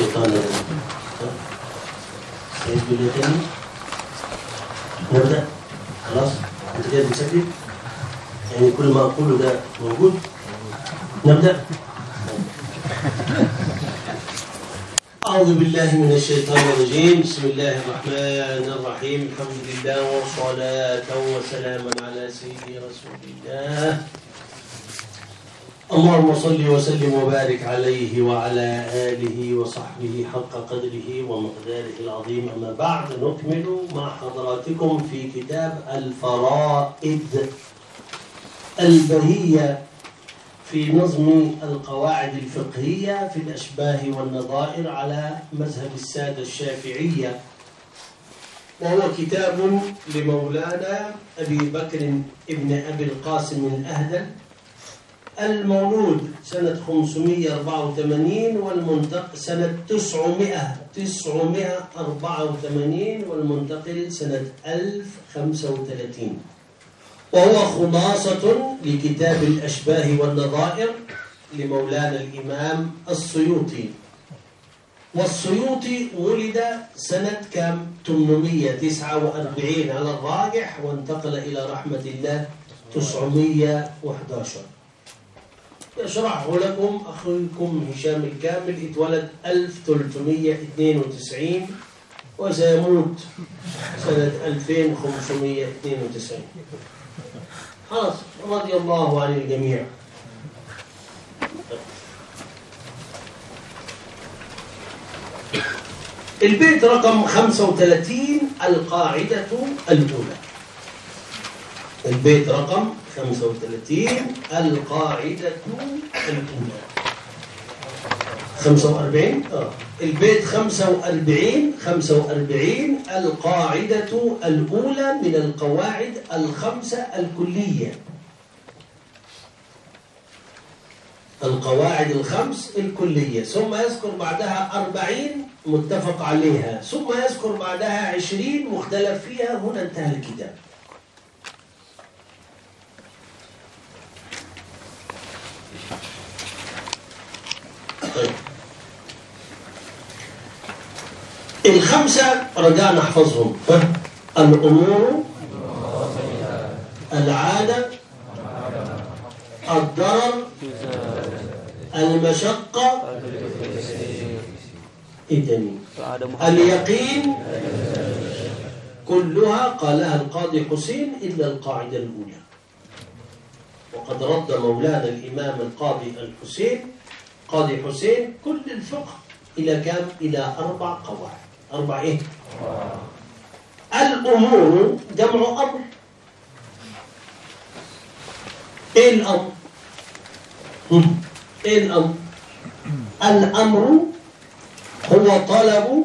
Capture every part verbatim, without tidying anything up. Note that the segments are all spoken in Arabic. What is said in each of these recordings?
الشيطان الرجيم. سيد بالله نبدأ. خلاص أنت كده بتسجل يعني كل ما أقوله ده موجود. نبدأ. أعوذ بالله من الشيطان الرجيم. بسم الله الرحمن الرحيم. الحمد لله وصلاة وسلاما على سيدي رسول الله. اللهم صل وسلم وبارك عليه وعلى آله وصحبه حق قدره ومقداره العظيم. أما بعد، نكمل مع حضراتكم في كتاب الفرائد البهية في نظم القواعد الفقهية في الأشباه والنظائر على مذهب السادة الشافعية، وهو كتاب لمولانا أبي بكر ابن أبي القاسم الأهدل، المولود سنة خمسمائة وأربعة وثمانين والمنتقل سنة تسعمائة وأربعة وثمانين والمنتقل سنة ألف وخمسة وثلاثين، وهو خلاصة لكتاب الأشباه والنظائر لمولانا الإمام السيوطي. والسيوطي ولد سنة كام؟ ثمانمائة وتسعة وأربعين على الراجح، وانتقل إلى رحمة الله تسعمائة وأحد عشر. يشرحه لكم أخوكم هشام الكامل. اتولد ألف وثلاثمائة واثنين وتسعين وسيموت سنة ألفين وخمسمائة واثنين وتسعين. خلاص، رضي الله عن الجميع. البيت رقم خمسة وثلاثين، القاعدة الأولى. البيت رقم خمسة وثلاثين، القاعدة الأولى. خمسة وأربعين آه. البيت خمسة وأربعين خمسة وأربعين، القاعدة الأولى من القواعد الخمسة الكلية. القواعد الخمس الكلية، ثم يذكر بعدها أربعين متفق عليها، ثم يذكر بعدها عشرين مختلف فيها. هنا انتهى الكتاب. طيب، الخمسة رجعنا نحفظهم. الأمور، العادة، الضرر، المشقة، اليقين، كلها قالها القاضي حسين إلا القاعدة الأولى. وقد رد مولانا الإمام القاضي الحسين قاضي حسين كل الفقه إلى كام؟ إلى أربع قواعد. أربع إيه؟ الأمور جمع أمر. إيه الأمر؟ إيه الأمر؟ الأمر هو طلب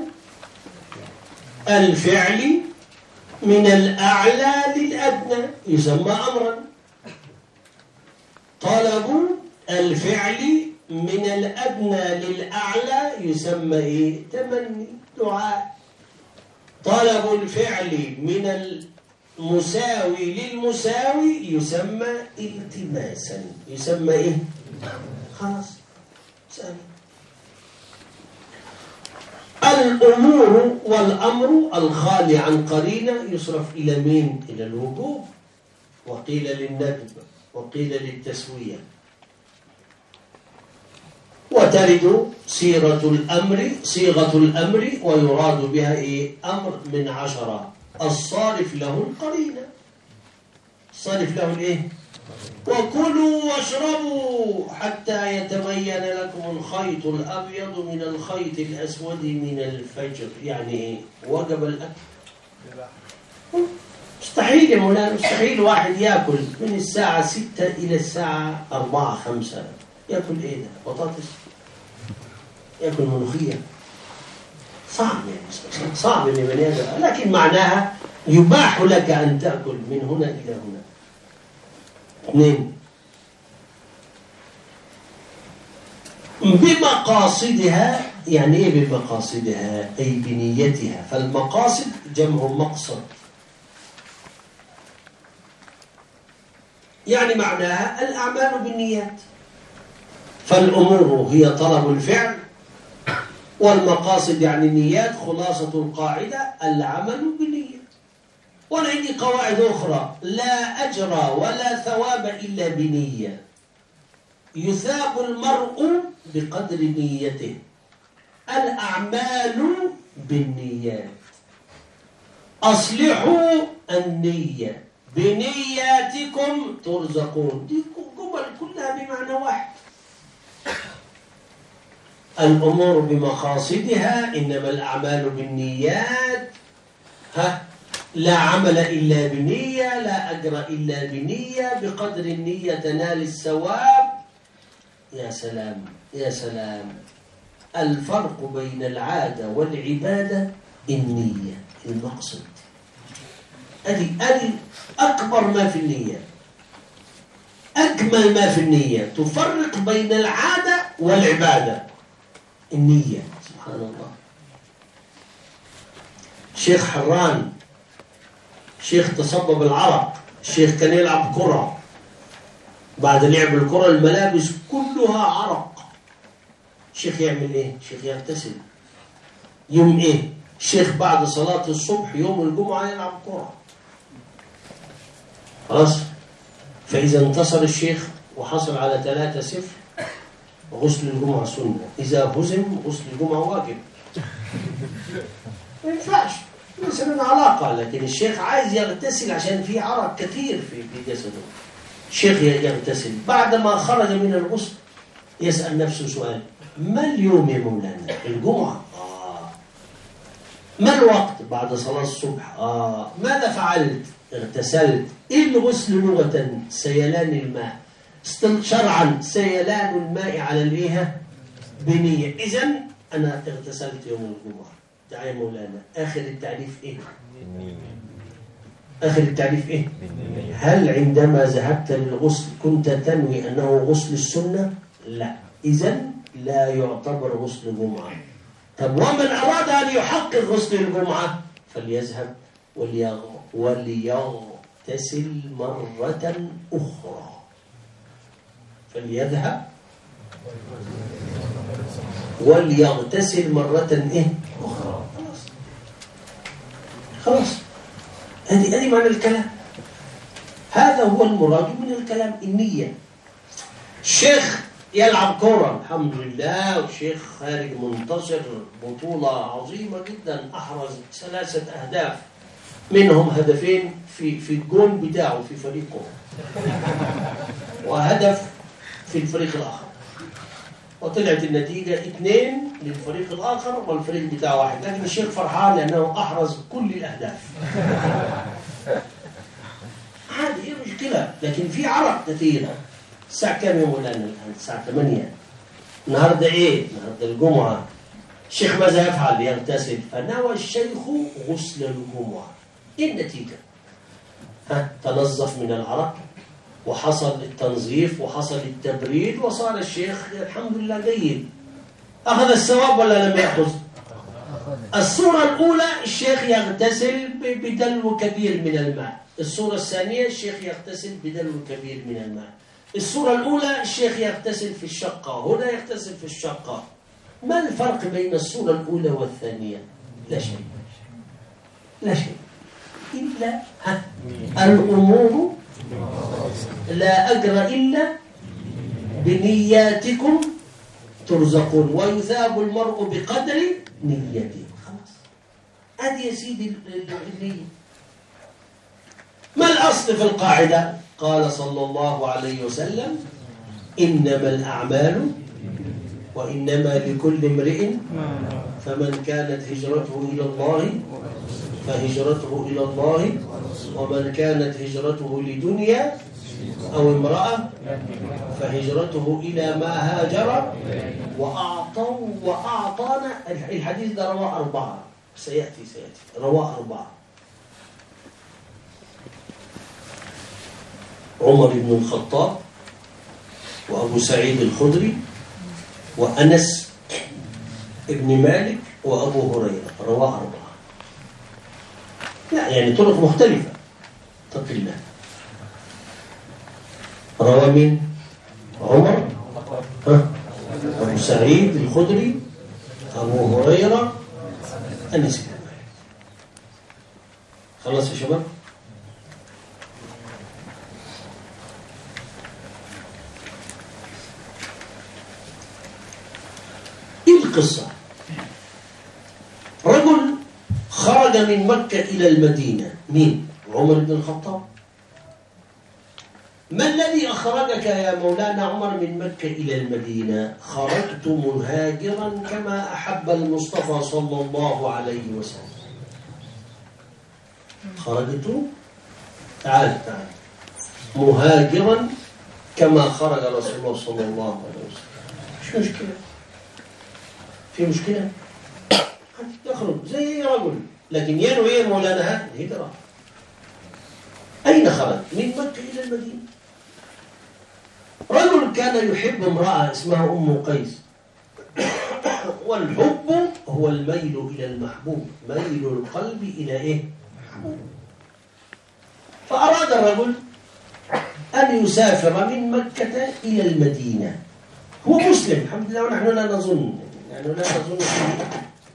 الفعل من الأعلى للأدنى، يسمى أمرا. طلب الفعل من الأدنى للأعلى يسمى إيه؟ تمني، دعاء. طلب الفعل من المساوي للمساوي يسمى التماسا، يسمى إيه؟ خلاص سهل. الأمور والأمر الخالي عن قرينة يصرف إلى مين؟ إلى الوجوب، وقيل للندب، وقيل للتسوية. وترد صيغة الأمر صيغة الأمر ويراد بها إيه؟ أمر من عشرة، الصارف له القرينة. الصارف له الإيه؟ وكلوا واشربوا حتى يتبين لكم الخيط الأبيض من الخيط الأسود من الفجر. يعني إيه؟ وجب الأكل. مستحيل يا مولانا، مستحيل واحد يأكل من الساعة ستة إلى الساعة أربعة خمسة. يأكل إيه ده؟ بطاطس؟ يأكل ملوخية؟ صعب يعني، صعب إن بني آدم، لكن معناها يباح لك أن تأكل من هنا إلى هنا. اثنين، بمقاصدها. يعني ايه بمقاصدها؟ اي بنيتها. فالمقاصد جمع مقصد، يعني معناها الأعمال بالنيات. فالأمور هي طلب الفعل والمقاصد يعني النيات. خلاصة القاعدة العمل بالنية. وأنا عندي قواعد أخرى: لا أجر ولا ثواب إلا بنية، يثاب المرء بقدر نيته، الأعمال بالنيات، أصلحوا النية، بنياتكم ترزقون. دي جمل كلها بمعنى واحد. الأمور بمقاصدها، إنما الأعمال بالنيات. ها، لا عمل إلا بنية، لا أجر إلا بنية، بقدر النية تنال الثواب. يا سلام يا سلام. الفرق بين العادة والعبادة النية، المقصد. أدي أدي أكبر ما في النية، أجمل ما في النية. تفرق بين العادة والعبادة النية. سبحان الله. شيخ حران، شيخ تصبب العرق، شيخ كان يلعب كرة، بعد لعب الكرة الملابس كلها عرق. شيخ يعمل ايه؟ شيخ يغتسل. يوم ايه؟ شيخ بعد صلاة الصبح يوم الجمعة يلعب كرة. خلاص. فإذا انتصر الشيخ وحصل على ثلاثة صفر، غسل الجمعة سنة. إذا هزم غسل الجمعة واجب. ما ينفعش، ليس من علاقة. لكن الشيخ عايز يغتسل عشان في عرق كثير في في جسده. الشيخ يغتسل، بعدما خرج من الغسل يسأل نفسه سؤال: ما اليوم يا مولانا؟ الجمعة. آه. ما الوقت؟ بعد صلاة الصبح. آه. ماذا فعلت؟ اغتسلت. إيه الغسل لغة؟ سيلان الماء. شرعا سيلان الماء على الإيه؟ بنية. إذن أنا اغتسلت يوم الجمعة. تعالى يا مولانا، آخر التعريف إيه؟ آخر التعريف إيه؟ هل عندما ذهبت للغسل كنت تنوي أنه غسل السنة؟ لا. إذن لا يعتبر غسل جمعة. طب ومن أراد أن يحقق غسل الجمعة فليذهب وليغتسل مرة أخرى. فليذهب وليغتسل مرة إيه؟ أخرى. خلاص خلاص. هذه هذه معنى الكلام. هذا هو المراد من الكلام، النية. الشيخ يلعب كورة الحمد لله، والشيخ خارج منتصر بطولة عظيمة جدا، أحرز ثلاثة أهداف، منهم هدفين في في الجون بتاعه في فريقه، وهدف في الفريق الآخر، وطلعت النتيجة اثنين للفريق الآخر والفريق بتاعه واحد. لكن الشيخ فرحان لأنه أحرز كل الأهداف. عادي، إيه مشكلة؟ لكن في عرق كثير. الساعة كام يوم الآن؟ الآن الساعة ثمانية. النهاردة إيه؟ النهاردة الجمعة. الشيخ ماذا يفعل؟ يغتسل. فنوى الشيخ غسل الجمعة. إيه النتيجة؟ ها، تنظف من العرق، وحصل التنظيف، وحصل التبريد، وصار الشيخ الحمد لله جيد. أخذ الثواب ولا لم يأخذ؟ الصورة الأولى الشيخ يغتسل بدلو كبير من الماء. الصورة الثانية الشيخ يغتسل بدلو كبير من الماء. الصورة الأولى الشيخ يغتسل في الشقة، هنا يغتسل في الشقة. ما الفرق بين الصورة الأولى والثانية؟ لا شيء، لا شيء إلا الأمور لا أجر إلا بنياتكم ترزقون، ويثاب المرء بقدر نيته. خلاص، هذه يا سيدي النية. ما الأصل في القاعدة؟ قال صلى الله عليه وسلم: إنما الأعمال وإنما لكل امرئ، فمن كانت هجرته إلى الله فهجرته إلى الله، ومن كانت هجرته لدنيا أو امرأة فهجرته إلى ما هاجر. وأعطوا وأعطانا. الحديث ده رواه أربعة، سيأتي سيأتي رواه أربعة: عمر بن الخطاب، وأبو سعيد الخدري، وأنس ابن مالك، وأبو هريرة. رواه أربعة. لا يعني طرق مختلفة. اتق الله. روى مين؟ عمر، ها، أبو سعيد الخدري، أبو هريرة أنس بن مالك. خلص يا شباب؟ إيه القصة؟ رجل خرج من مكة إلى المدينة. مين؟ عمر بن الخطاب. ما الذي أخرجك يا مولانا عمر من مكة إلى المدينة؟ خرجت مهاجرا كما أحب المصطفى صلى الله عليه وسلم. خرجت تعال تعال مهاجرا كما خرج رسول الله صلى الله عليه وسلم. مش مشكلة. في مشكلة؟ يخرج زي رجل، لكن ينوي ايه مولانا هذا؟ الهجرة. أين خرج؟ من مكة إلى المدينة. رجل كان يحب امرأة اسمها أم قيس. والحب هو الميل إلى المحبوب، ميل القلب إلى إيه؟ محبوب. فأراد الرجل أن يسافر من مكة إلى المدينة. هو مسلم الحمد لله، ونحن لا نظن يعني لا نظن فيه.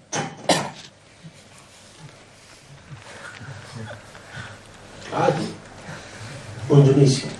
عادي اندونيسيا.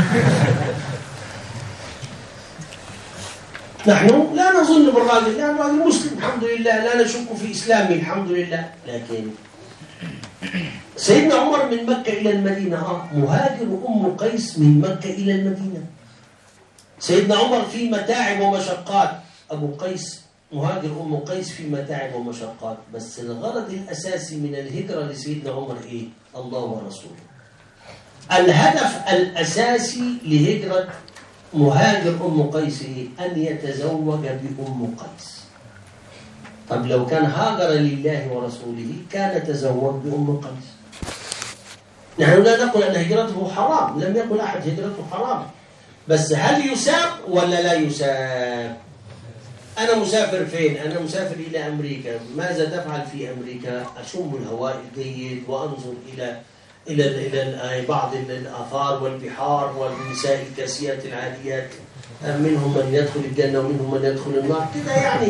نحن لا نظن بالراجل، لأن الراجل مسلم الحمد لله، لا نشك في إسلامه الحمد لله. لكن سيدنا عمر من مكة إلى المدينة، آه مهاجر أم قيس من مكة إلى المدينة. سيدنا عمر في متاعب ومشقات، أبو قيس مهاجر أم قيس في متاعب ومشقات. بس الغرض الأساسي من الهجرة لسيدنا عمر إيه؟ الله ورسوله. الهدف الأساسي لهجرة مهاجر أم قيس أن يتزوج بأم قيس. طب لو كان هاجر لله ورسوله كان تزوج بأم قيس. نحن لا نقول أن هجرته حرام، لم يقل أحد هجرته حرام، بس هل يساب ولا لا يساب؟ أنا مسافر فين؟ أنا مسافر إلى أمريكا. ماذا تفعل في أمريكا؟ أشم الهواء الجيد وأنظر إلى إلى إلى بعض الآثار والبحار والنساء الكاسيات العاريات، منهم من يدخل الجنة ومنهم من يدخل النار كذا يعني.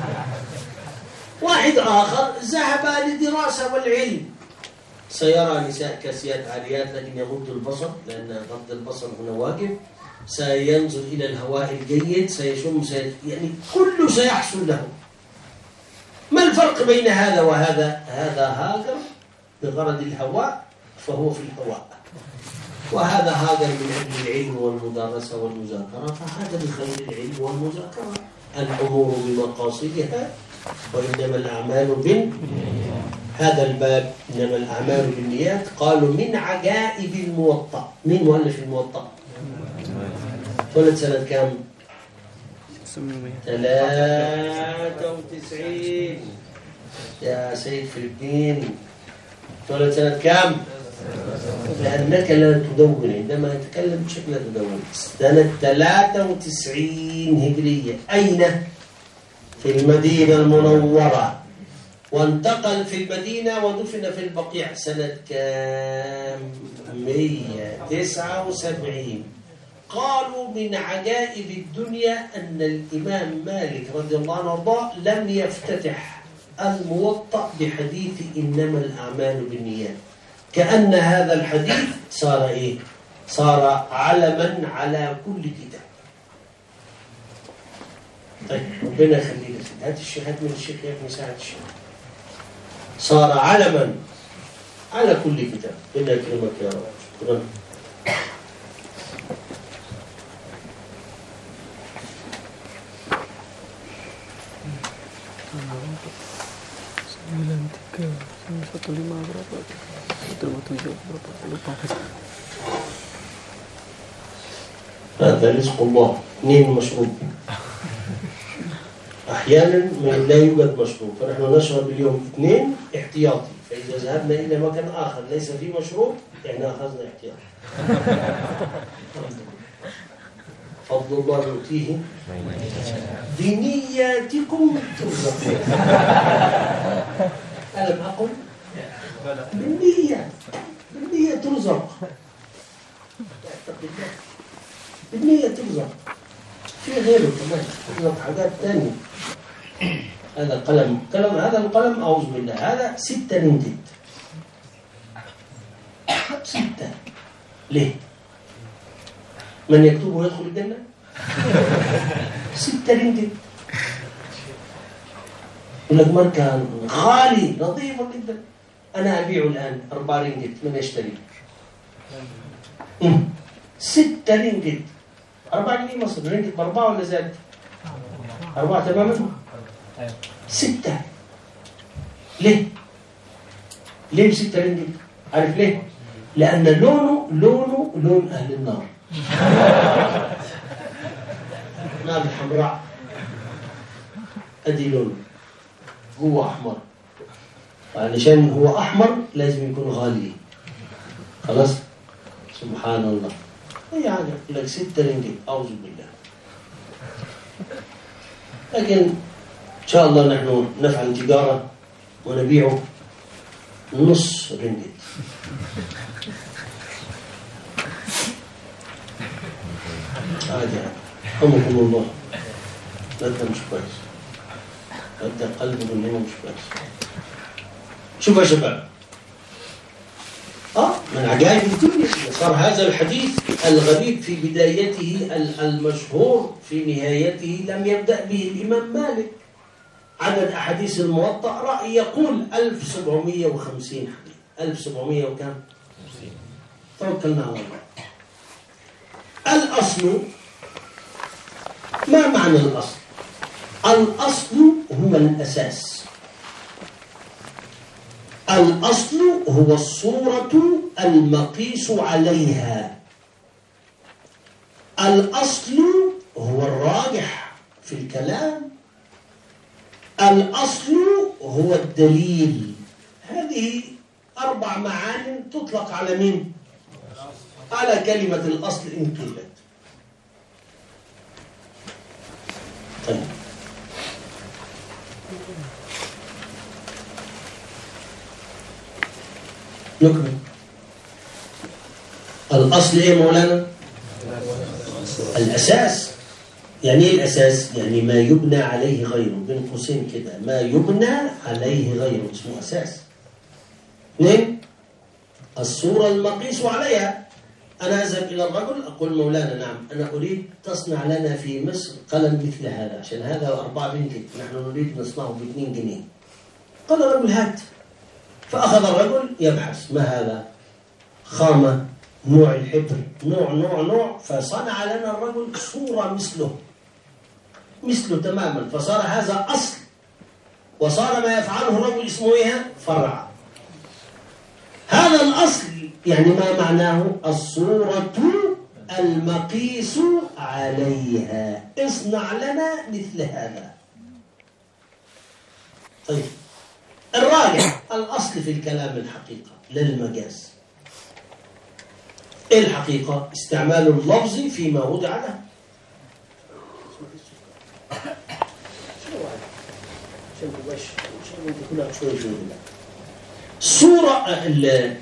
واحد آخر ذهب للدراسة والعلم، سيرى نساء كاسيات عاريات لكن يغض البصر، لأن غض البصر هنا واجب. سينظر إلى الهواء الجيد، سيشم سي... يعني كله سيحصل له. ما الفرق بين هذا وهذا؟ هذا هاجر بغرض الهواء فهو في الهواء، وهذا هاجر من أجل العلم والمدارسة والمذاكرة فهذا بخير العلم والمذاكرة. الأمور بمقاصدها وإنما الأعمال بن هذا الباب إنما الأعمال بالنيات. قالوا من عجائب الموطأ. مين مؤلف الموطأ؟ ولد سنة كام؟ ثلاثة وتسعين يا سيد فلبين. ولد سنة كام؟ لأنك لا تدون، عندما يتكلم بشكل لا تدون. سنة ثلاثة وتسعين هجرية. أين؟ في المدينة المنورة. وانتقل في المدينة ودفن في البقيع سنة كام؟ مئة وتسعة وسبعين. قالوا من عجائب الدنيا أن الإمام مالك رضي الله عنه وارضاه لم يفتتح الموطأ بحديث إنما الأعمال بالنيات، كأن هذا الحديث صار إيه؟ صار علما على كل كتاب. طيب ربنا يخليك، هات الشيخ، هات من الشيخ يا ابني ساعد الشيخ. صار علما على كل كتاب. ربنا يكرمك يا رب. شكرا. satu lima berapa? Satu tujuh berapa? Lupa. هذا رزق الله. اثنين مشروب. أحيانا لا يوجد مشروب، فنحن نشرب اليوم اثنين احتياطي، فإذا ذهبنا إلى مكان آخر ليس فيه مشروب إحنا أخذنا احتياطي. فضل الله يؤتيه بنياتكم ترزقون. ألم أقل؟ بالنية، بالنية ترزق. بالنية ترزق. في غيره كمان ترزق حاجات ثانية. هذا قلم قلم هذا القلم أعوذ بالله هذا ستة رنجت. ستة ليه؟ من يكتبه يدخل الجنة؟ ستة رنجت. يقول لك ماركة غالي نظيفة جدا، أنا أبيعه الآن أربعة رنجت، من يشتري؟ ستة رنجت، أربعة جنيه مصر، رنجت بأربعة ولا زاد؟ أربعة تماما؟ ستة. ليه؟ ليه بستة رنجت؟ عارف ليه؟ لأن لونه لونه لون أهل النار. نار الحمراء أدي لونه هو أحمر، علشان هو أحمر لازم يكون غالي. خلاص؟ سبحان الله. أي حاجة يقول لك ستة رنجت، أعوذ بالله. لكن إن شاء الله نحن نفعل تجارة ونبيعه نص رنجت. عادي رحمكم الله. لا ده مش كويس، لا ده قلبه مننا مش كويس. شوف يا شباب، اه من عجائب الدنيا صار هذا الحديث الغريب في بدايته المشهور في نهايته لم يبدأ به الإمام مالك. عدد أحاديث الموطأ رأي يقول ألف وسبعمائة وخمسين حديث. ألف وسبعمائة وكم؟ توكلنا على الله. الأصل، ما معنى الأصل؟ الأصل هو الأساس. الأصل هو الصورة المقيس عليها. الأصل هو الراجح في الكلام. الأصل هو الدليل. هذه أربع معاني تطلق على مين؟ على كلمة الأصل إن قيلت. طيب نكمل. الأصل إيه مولانا؟ الأساس. يعني إيه الأساس؟ يعني ما يبنى عليه غيره، بين قوسين كده، ما يبنى عليه غيره اسمه أساس. اثنين، الصورة المقيس عليها. أنا أذهب إلى الرجل أقول مولانا نعم أنا أريد تصنع لنا في مصر قلم مثل هذا، عشان هذا أربعة رنجت، نحن نريد نصنعه باثنين جنيه. قال الرجل هات. فأخذ الرجل يبحث ما هذا؟ خامة، نوع الحبر، نوع نوع نوع، فصنع لنا الرجل صورة مثله مثله تماما، فصار هذا أصل، وصار ما يفعله الرجل اسمه إيه؟ فرع. هذا الأصل يعني ما معناه؟ الصورة المقيس عليها، اصنع لنا مثل هذا. طيب الراجح الأصل في الكلام الحقيقة لا المجاز. إيه الحقيقة؟ استعمال اللفظ فيما وضع له. صورة ال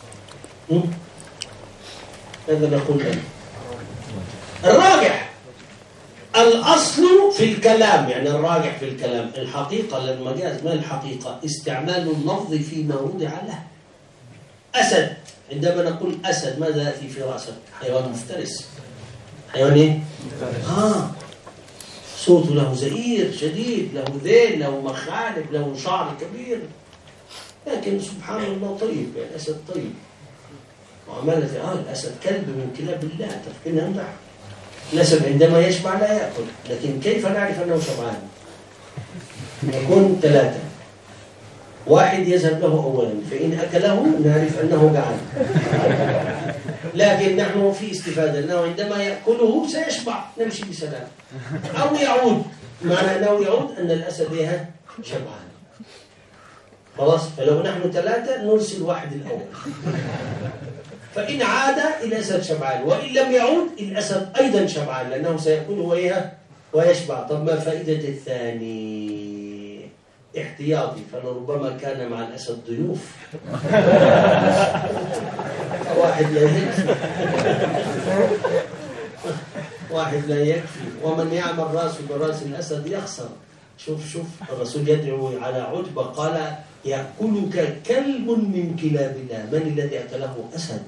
هذا نقول لنا الراجح الأصل في الكلام، يعني الراجح في الكلام الحقيقة للمجاز. ما الحقيقة؟ استعمال اللفظ فيما وضع له. أسد، عندما نقول أسد ماذا يأتي في رأسك؟ حيوان مفترس. حيوان إيه؟ آه صوته له زئير شديد، له ذيل، له مخالب، له شعر كبير، لكن سبحان الله طيب، يعني أسد طيب. وعمالة آه الأسد كلب من كلاب الله، تفكرنا أمدح. الأسد عندما يشبع لا يأكل، لكن كيف نعرف أنه شبعان؟ يكون ثلاثة، واحد يذهب له أولا، فإن أكله نعرف أنه جعان. لكن نحن في استفادة أنه عندما يأكله سيشبع، نمشي بسلام. أو يعود، معنى أنه يعود أن الأسد إيه؟ شبعان. خلاص، فلو نحن ثلاثة نرسل واحد الأول، فإن عاد الأسد شبعان، وإن لم يعود الأسد أيضا شبعان، لأنه سيأكله وإيه؟ ويشبع. طب ما فائدة الثاني؟ احتياطي، فلربما كان مع الأسد ضيوف. واحد لا يكفي، واحد لا يكفي، ومن يعمل راسه براس الأسد يخسر. شوف شوف الرسول يدعو على عتبة قال يأكلك كلب من كلاب الله. من الذي أكله؟ أسد.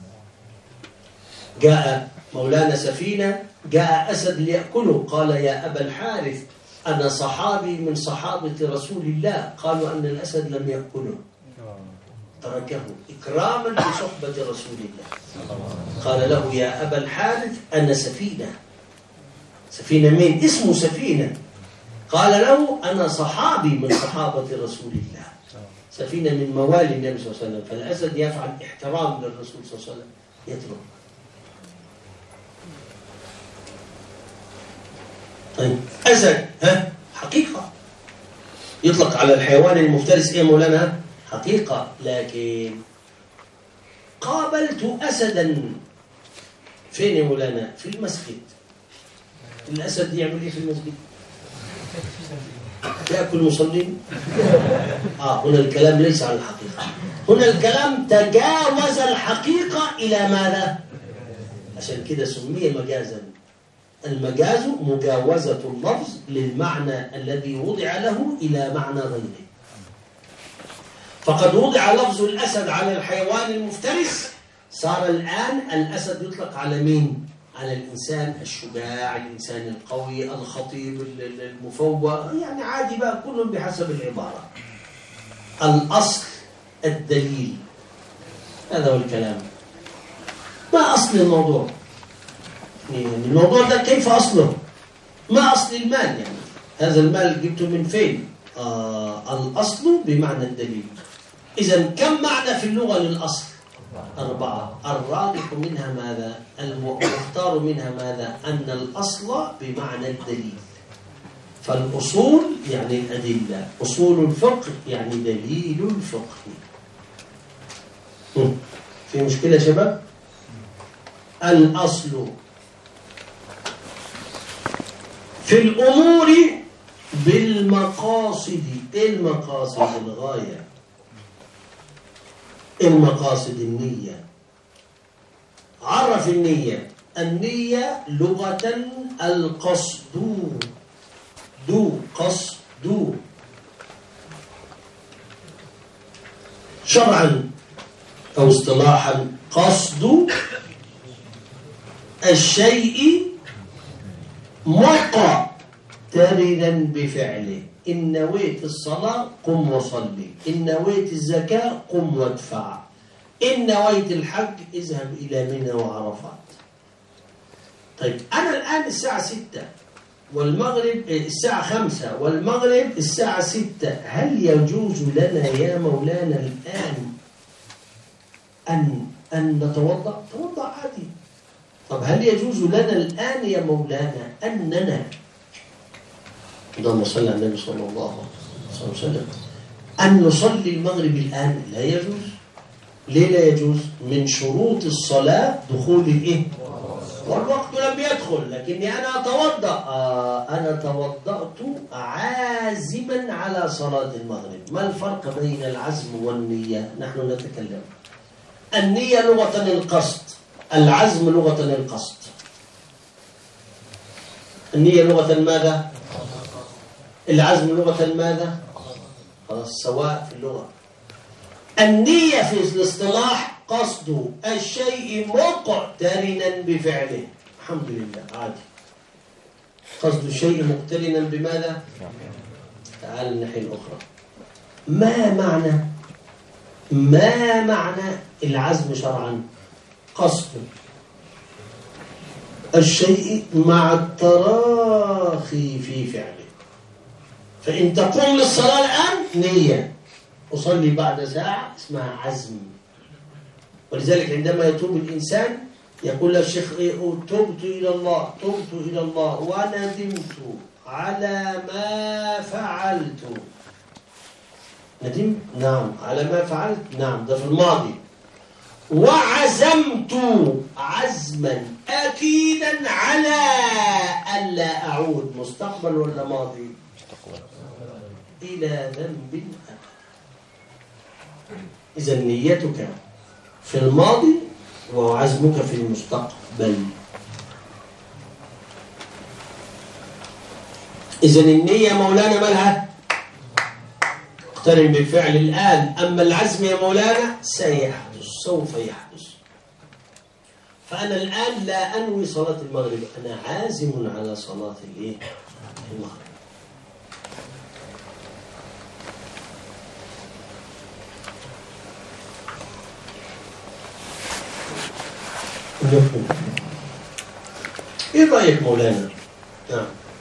جاء مولانا سفينة جاء أسد ليأكله قال يا أبا الحارث أنا صحابي من صحابة رسول الله. قالوا أن الأسد لم يأكله تركه إكراما لصحبة رسول الله. قال له يا أبا الحارث أنا سفينة. سفينة مين؟ اسمه سفينة. قال له أنا صحابي من صحابة رسول الله. سفينة من موالي النبي صلى الله عليه وسلم. فالأسد يفعل احترام للرسول صلى الله عليه وسلم يترك. طيب أسد ها حقيقة يطلق على الحيوان المفترس إيه مولانا؟ حقيقة. لكن قابلت أسدا فين يا مولانا؟ في المسجد. الأسد يعمل إيه في المسجد؟ يأكل المصلين؟ آه هنا الكلام ليس عن الحقيقة. هنا الكلام تجاوز الحقيقة إلى ماذا؟ عشان كده سمي مجازا. المجاز مجاوزة اللفظ للمعنى الذي وضع له إلى معنى غيره. فقد وضع لفظ الأسد على الحيوان المفترس، صار الآن الأسد يطلق على مين؟ على الإنسان الشجاع، الإنسان القوي، الخطيب، المفوه، يعني عادي بقى كل بحسب العبارة. الأصل الدليل. هذا هو الكلام. ما أصل الموضوع؟ يعني الموضوع ده كيف أصله؟ ما أصل المال يعني؟ هذا المال جبته من فين؟ آه الأصل بمعنى الدليل. إذا كم معنى في اللغة للأصل؟ أربعة. الراجح منها ماذا؟ المختار منها ماذا؟ أن الأصل بمعنى الدليل. فالأصول يعني الأدلة، أصول الفقه يعني دليل الفقه. في مشكلة يا شباب؟ الأصل في الأمور بالمقاصد. إيه المقاصد؟ الغاية. المقاصد النية. عرف النية. النية لغة القصد. دو قصد. شرعا أو اصطلاحا قصد الشيء مقترنا بفعله. إن نويت الصلاة قم وصلي، إن نويت الزكاة قم وادفع، إن نويت الحج اذهب إلى منى وعرفات. طيب أنا الآن الساعة ستة والمغرب الساعة خمسة والمغرب الساعة ستة، هل يجوز لنا يا مولانا الآن أن أن نتوضأ؟ توضأ عادي. طب هل يجوز لنا الآن يا مولانا أننا اللهم صل على النبي صلى الله عليه وسلم أن نصلي المغرب الآن؟ لا يجوز. ليه لا يجوز؟ من شروط الصلاة دخول الإيه؟ والوقت لم يدخل، لكني أنا أتوضأ. آه أنا توضأت عازما على صلاة المغرب. ما الفرق بين العزم والنية؟ نحن نتكلم. النية لغة القصد، العزم لغة القصد. النية لغة ماذا؟ العزم لغة ماذا؟ خلاص سواء في اللغة. النية في الاصطلاح قصد الشيء مقترنا بفعله. الحمد لله عادي. قصد الشيء مقترنا بماذا؟ تعال الناحية الأخرى. ما معنى ما معنى العزم شرعا؟ قصد الشيء مع التراخي في فعله. فإن تقوم للصلاة الآن نية، أصلي بعد ساعة اسمها عزم. ولذلك عندما يتوب الإنسان يقول الشيخ إيه؟ تبت إلى الله، تبت إلى الله وندمت على ما فعلت. ندمت؟ نعم. على ما فعلت؟ نعم. ده في الماضي. وعزمت عزما أكيدا على ألا أعود. مستقبل ولا ماضي؟ إلى ذنب أبدا. إذا نيتك في الماضي وعزمك في المستقبل. إذن النية مولانا مالها اقترن بالفعل الآن، أما العزم يا مولانا سيحدث، سوف يحدث. فأنا الآن لا أنوي صلاة المغرب، أنا عازم على صلاة الإيه؟ المغرب. إيه رأيك مولانا؟ نعم.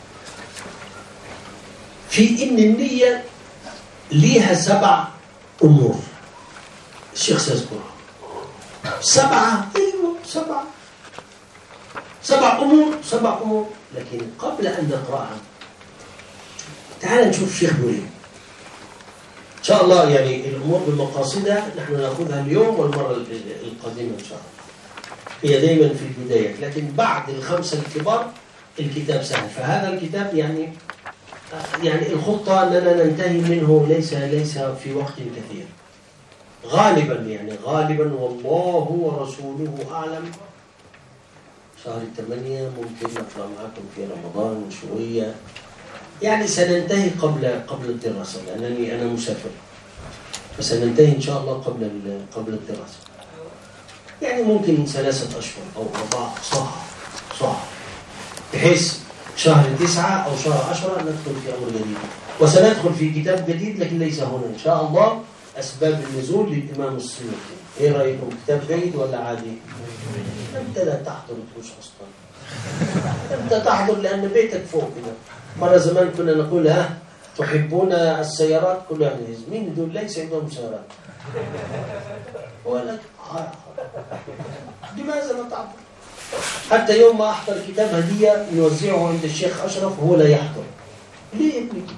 في إن النية ليها سبع أمور الشيخ سيذكرها. سبعة، أيوة سبعة سبع أمور سبع أمور لكن قبل أن نقرأها تعال نشوف الشيخ بيقول إيه. إن شاء الله يعني الأمور بمقاصدها نحن نأخذها اليوم والمرة القادمة إن شاء الله. هي دايما في البداية، لكن بعد الخمسة الكبار الكتاب سهل. فهذا الكتاب يعني يعني الخطة أننا ننتهي منه ليس ليس في وقت كثير غالبا، يعني غالبا والله ورسوله أعلم. شهر الثمانية ممكن نطلع معكم في رمضان شوية، يعني سننتهي قبل قبل الدراسة لأنني أنا مسافر، فسننتهي إن شاء الله قبل قبل الدراسة، يعني ممكن ثلاثة أشهر أو أربعة صعب صعب بحيث شهر تسعة أو شهر عشرة ندخل في أمر جديد، وسندخل في كتاب جديد لكن ليس هنا إن شاء الله. أسباب النزول للإمام السيوطي. إيه رأيكم؟ كتاب جيد ولا عادي؟ أنت لا تحضر الدروس أصلا، أنت تحضر لأن بيتك فوق كده. مرة زمان كنا نقول ها تحبون السيارات كلها نهز، مين دول ليس عندهم سيارات؟ ولا لماذا لا تحضر؟ حتى يوم ما أحضر كتاب هدية يوزعه عند الشيخ أشرف وهو لا يحضر. ليه يا ابني؟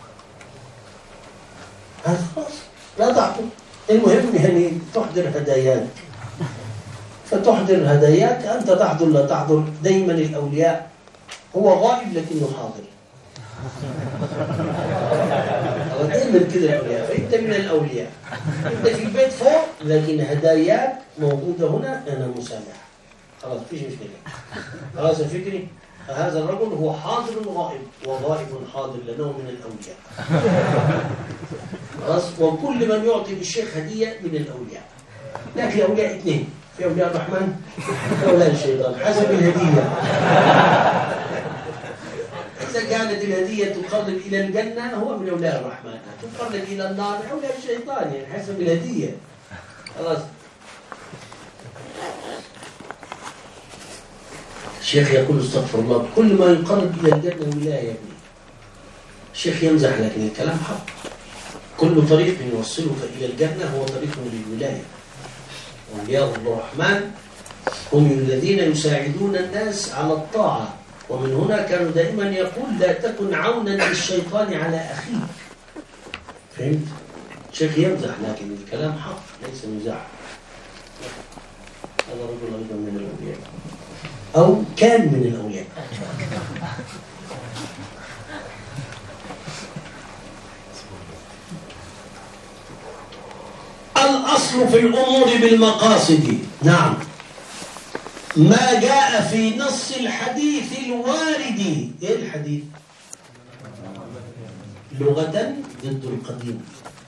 هذا خلاص لا تحضر. المهم يعني تحضر هداياك، فتحضر هداياك. أنت تحضر لا تحضر، دايما الأولياء هو غائب لكنه حاضر. هو دايما كده الأولياء، فأنت من الأولياء، أنت في البيت فوق لكن هداياك موجودة هنا. أنا مسامح خلاص فيش مشكلة. خلاص يا فكري، فهذا الرجل هو حاضر غائب، وغائب حاضر لأنه من الأولياء. خلاص. وكل من يعطي بالشيخ هدية من الأولياء، لكن أولياء اثنين، في أولياء الرحمن وأولياء الشيطان حسب الهدية. إذا كانت الهدية تقرب إلى الجنة هو من أولياء الرحمن، تقرب إلى النار أولياء الشيطان، يعني حسب الهدية. خلاص. الشيخ يقول استغفر الله، كل ما يقرب إلى الجنة ولاية يا ابني. الشيخ يمزح لكن الكلام حق. كل طريق يوصلك إلى الجنة هو طريق للولاية. أولياء الرحمن هم الذين يساعدون الناس على الطاعة، ومن هنا كانوا دائما يقول لا تكن عونا للشيطان على أخيك. فهمت؟ الشيخ يمزح لكن الكلام حق ليس مزاح. هذا رجل أيضا من الأولياء أو كان من الأولياء. الأصل في الأمور بالمقاصد. نعم، ما جاء في نص الحديث الوارد. إيه الحديث؟ لغة ضد القديم.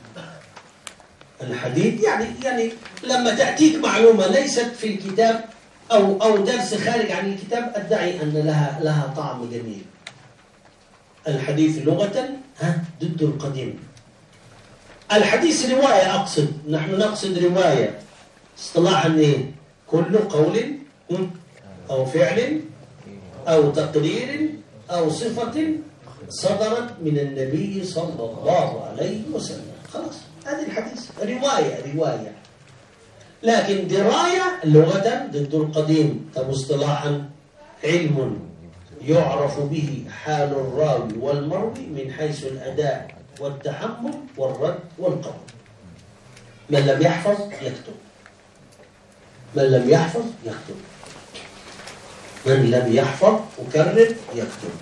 الحديث يعني يعني لما تأتيك معلومة ليست في الكتاب أو أو درس خارج عن الكتاب أدعي أن لها لها طعم جميل. الحديث لغة ها ضد القديم. الحديث رواية أقصد، نحن نقصد رواية اصطلاحا إيه؟ كل قول أو فعل أو تقرير أو صفة صدرت من النبي صلى الله عليه وسلم. خلاص، هذه الحديث رواية رواية. لكن دراية لغة ضد القديم. طب اصطلاحا علم يعرف به حال الراوي والمروي من حيث الأداء والتحمل والرد والقول. من لم يحفظ يكتب، من لم يحفظ يكتب، من لم يحفظ أكرر يكتب.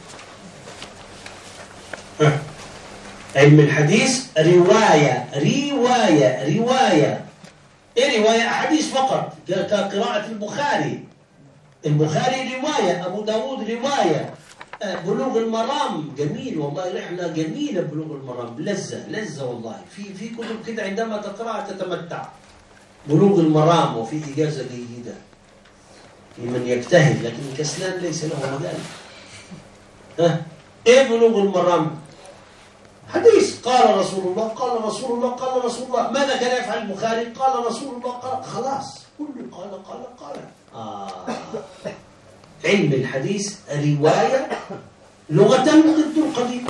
ها. علم الحديث رواية رواية رواية. إيه رواية؟ أحاديث فقط كقراءة البخاري. البخاري رواية، أبو داود رواية، بلوغ المرام جميل والله، رحلة جميلة بلوغ المرام، لذة لذة والله. في في كتب كده عندما تقرأها تتمتع. بلوغ المرام وفي إجازة جيدة لمن يجتهد، لكن الكسلان ليس له ذلك. ها إيه بلوغ المرام؟ حديث قال رسول الله قال رسول الله قال رسول الله. ماذا كان يفعل البخاري؟ قال رسول الله قال، خلاص كله قال قال قال. آه. علم الحديث رواية لغة ضد القديم،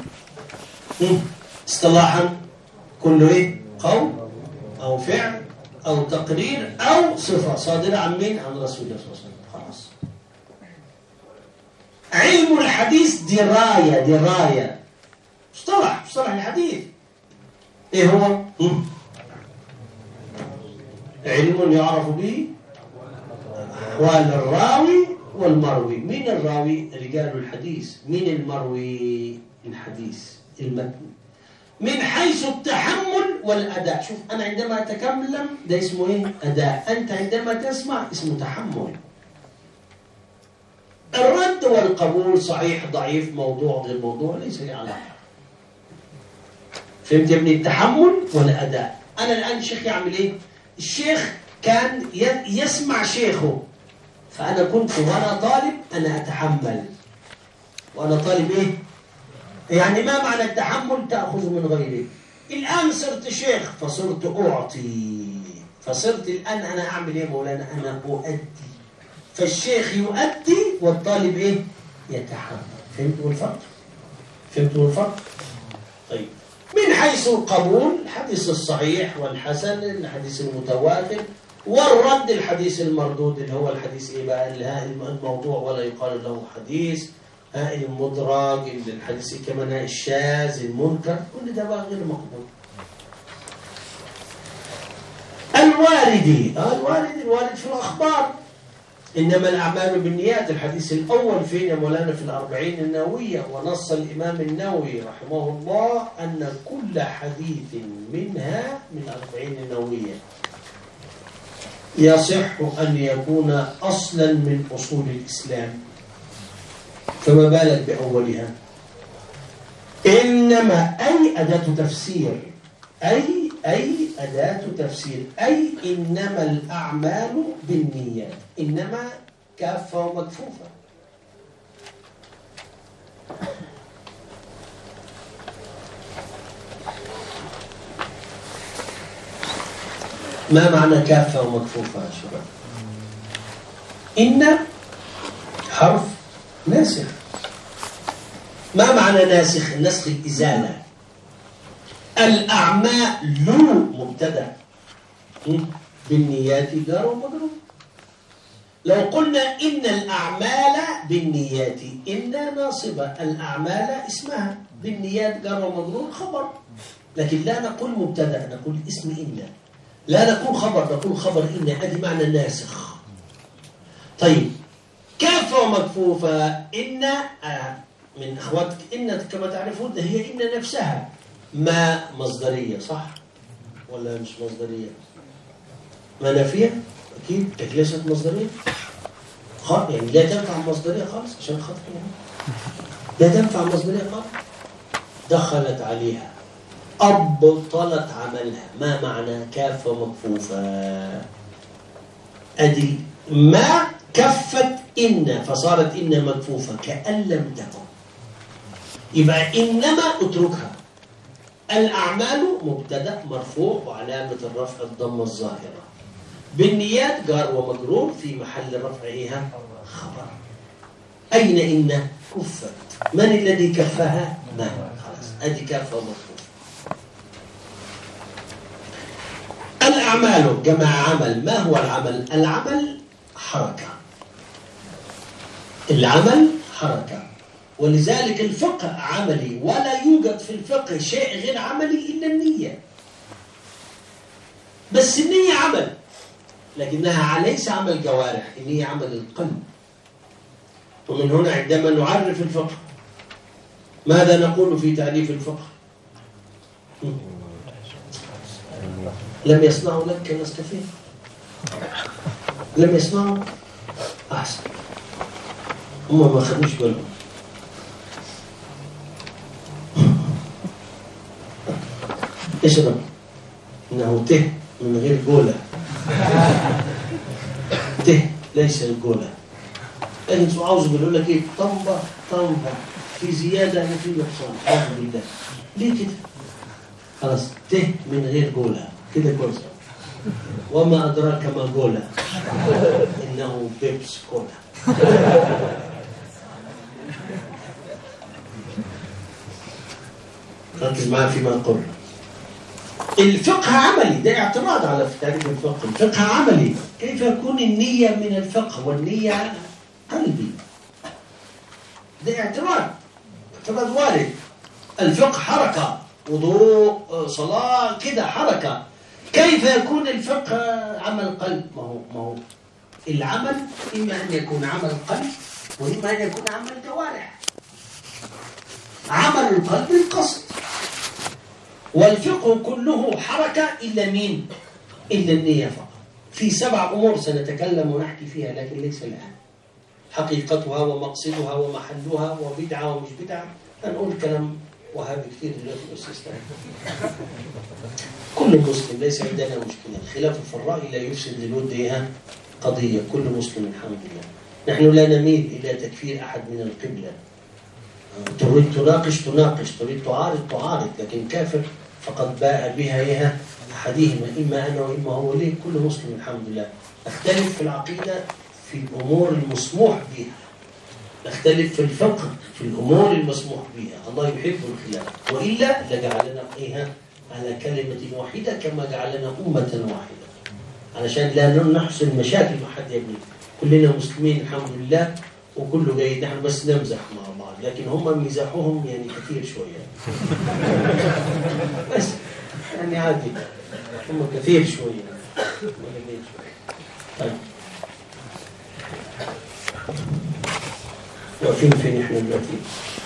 اصطلاحا كله ايه؟ قول او فعل او تقرير او صفة صادرة عن مين؟ عن رسول الله صلى الله عليه وسلم. خلاص. علم الحديث دراية دراية مصطلح مصطلح الحديث ايه هو؟ علم يعرف به أحوال الراوي والمروي. مين الراوي؟ رجال الحديث. مين المروي؟ الحديث المتن، من حيث التحمل والأداء. شوف أنا عندما أتكلم ده اسمه إيه؟ أداء. أنت عندما تسمع اسمه تحمل. الرد والقبول صحيح ضعيف موضوع غير موضوع ليس له علاقة. فهمت يا ابني؟ التحمل والأداء. أنا الآن الشيخ يعمل إيه؟ الشيخ كان يسمع شيخه، فأنا كنت وأنا طالب أنا أتحمل. وأنا طالب إيه؟ يعني ما معنى التحمل؟ تأخذ من غيرك. الآن صرت شيخ فصرت أعطي، فصرت الآن أنا أعمل إيه مولانا؟ أنا أؤدي. فالشيخ يؤدي والطالب إيه؟ يتحمل. فهمتوا الفرق؟ فهمتوا الفرق؟ طيب، من حيث القبول الحديث الصحيح والحسن، الحديث المتواتر، والرد الحديث المردود اللي هو الحديث ايه بقى؟ الموضوع ولا يقال له حديث، المدرج، الحديث كمان الشاذ، المنكر، كل ده بقى غير مقبول. الواردي اه الوارد الوارد في الاخبار. انما الاعمال بالنيات، الحديث الاول فين يا مولانا؟ في الاربعين النوويه. ونص الامام النووي رحمه الله ان كل حديث منها من الاربعين النوويه يصح أن يكون أصلا من أصول الإسلام، فما بالك بأولها. إنما أي أداة تفسير، أي أي أداة تفسير، أي إنما الأعمال بالنيات. إنما كافة ومكفوفة. ما معنى كافة ومكفوفة يا شباب؟ إن حرف ناسخ. ما معنى ناسخ؟ النسخ الإزالة. الأعمال مبتدأ، بالنيات جار ومجرور. لو قلنا إن الأعمال بالنيات، إن ناصبة، الأعمال اسمها، بالنيات جار ومجرور خبر. لكن لا نقول مبتدأ، نقول اسم إن. لا نقول خبر، نقول خبر إن. هذه معنى ناسخ. طيب، كافة ومكفوفة. إن آه من أخواتك إن كما تعرفون هي إن نفسها ما مصدرية، صح ولا مش مصدرية؟ ما نافية أكيد، لكن ليست مصدرية خالص. يعني لا تنفع مصدرية خالص، عشان خاطر لا تنفع مصدرية خالص. دخلت عليها، أبطلت عملها. ما معنى كافة مكفوفة؟ أدي ما كفت إن فصارت إن مكفوفة كأن لم تكن. يبقى إنما اتركها. الأعمال مبتدأ مرفوع وعلامة الرفع الضمة الظاهرة. بالنيات جار ومجرور في محل رفعها خبر. أين إن؟ كفت. من الذي كفها؟ ما خلاص. أدي كافة ومكفوفة. الأعمال جمع عمل. ما هو العمل؟ العمل حركة. العمل حركة، ولذلك الفقه عملي، ولا يوجد في الفقه شيء غير عملي إلا النية. بس النية عمل، لكنها ليس عمل جوارح، النية عمل القلب. ومن هنا عندما نعرف الفقه ماذا نقول في تعريف الفقه؟ لم يصنعوا لك نسكافيه؟ لم يصنعوا؟ أحسن، هم ما خدوش بالهم. اشرب إنه ته من غير جولة. ته ليس الجولة. لكن سو عاوز بيقول لك إيه؟ طنبة طنبة في زيادة وفي نقصان. أعوذ بالله. ليه كده؟ خلاص ته من غير جولة كده كويس. وما أدراك ما جولة؟ إنه بيبس كولا. ركز معايا فيما أقول. الفقه عملي، ده اعتراض على تعريف الفقه. الفقه عملي، كيف يكون النية من الفقه والنية قلبي؟ ده اعتراض، اعتراض وارد. الفقه حركة، وضوء، صلاة، كده حركة. كيف يكون الفقه عمل قلب؟ ما هو ما هو العمل إما أن يكون عمل قلب وإما أن يكون عمل جوارح. عمل القلب القصد، والفقه كله حركة إلا مين؟ إلا النية فقط. في سبع أمور سنتكلم ونحكي فيها لكن ليس الآن. حقيقتها ومقصدها ومحلها وبدعة ومش بدعة. هنقول كلام وهذا كثير دلوقتي بس استعمل. كل مسلم ليس عندنا مشكلة. الخلاف في الرأي لا يفسد للود إياها قضية. كل مسلم الحمد لله. نحن لا نميل إلى تكفير أحد من القبلة. تريد تناقش تناقش، تريد تعارض تعارض، لكن كافر فقد باء بها إياها أحدهما، إما أنا وإما هو. ليه؟ كل مسلم الحمد لله. نختلف في العقيدة في الأمور المسموح بها، نختلف في الفقه في الأمور المسموح بها. الله يحب الخلاف، وإلا لجعلنا إيها على كلمة واحدة كما جعلنا أمة واحدة، علشان لا نحصل مشاكل مع حد. يا ابني كلنا مسلمين الحمد لله وكله جيد، نحن بس نمزح مع بعض، لكن هم مزاحهم يعني كثير شوية. بس يعني عادي، هم كثير شوية. طيب واقفين فين احنا دلوقتي؟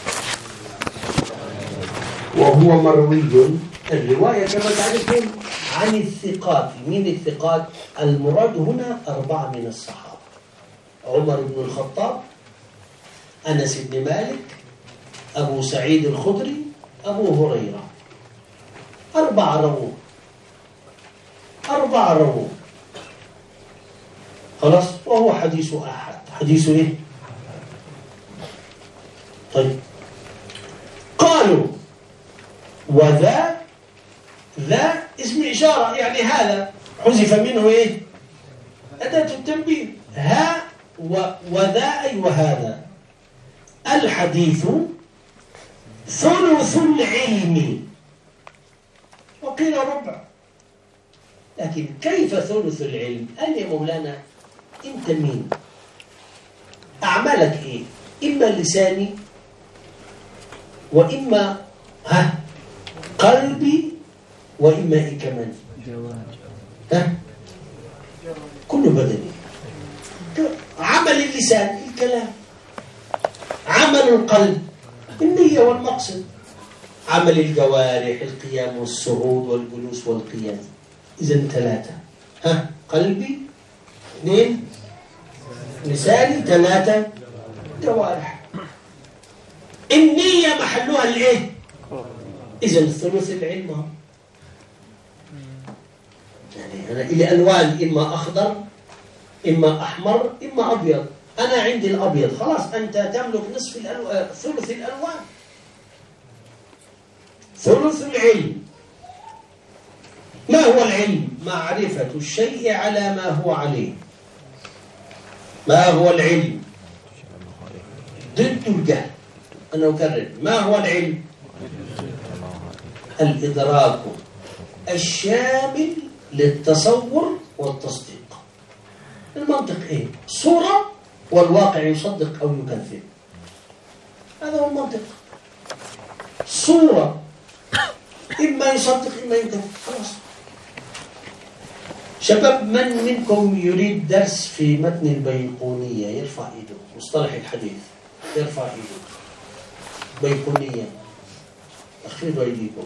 وهو مروي الرواية كما تعرفون عن الثقات. من الثقات المراد هنا أربعة من الصحابة: عمر بن الخطاب، أنس بن مالك، أبو سعيد الخدري، أبو هريرة. أربعة رووا، أربعة رووا. خلاص. وهو حديث أحد. حديث إيه؟ طيب قالوا وذا، ذا اسم إشارة، يعني هذا حذف منه إيه؟ أداة التنبيه. ها وذا أي وهذا. الحديث ثلث العلم، وقيل ربع. لكن كيف ثلث العلم؟ قال يا مولانا أنت مين؟ أعمالك إيه؟ إما لساني وإما ها قلبي وإما إيه كمان؟ ها كل بدني. عمل اللسان الكلام، عمل القلب النية والمقصد، عمل الجوارح القيام والصعود والجلوس والقيام. إذن ثلاثة. ها قلبي، اثنين لساني، ثلاثة جوارح. النية محلها الايه؟ إذن ثلث العلم. يعني أنا إلي ألوان، إما أخضر إما أحمر إما أبيض. أنا عندي الأبيض، خلاص أنت تملك نصف الألوان، ثلث الألوان. ثلث العلم. ما هو العلم؟ معرفة الشيء على ما هو عليه. ما هو العلم؟ ضد الجهل. أنا أكرر، ما هو العلم؟ الإدراك الشامل للتصور والتصديق. المنطق إيه؟ صورة والواقع يصدق أو يكذب. هذا هو المنطق. صورة إما يصدق إما يكذب. خلاص. شباب من منكم يريد درس في متن البيقونية يرفع إيده. مصطلح الحديث يرفع إيده. بيقونية أخفضوا أيديكم.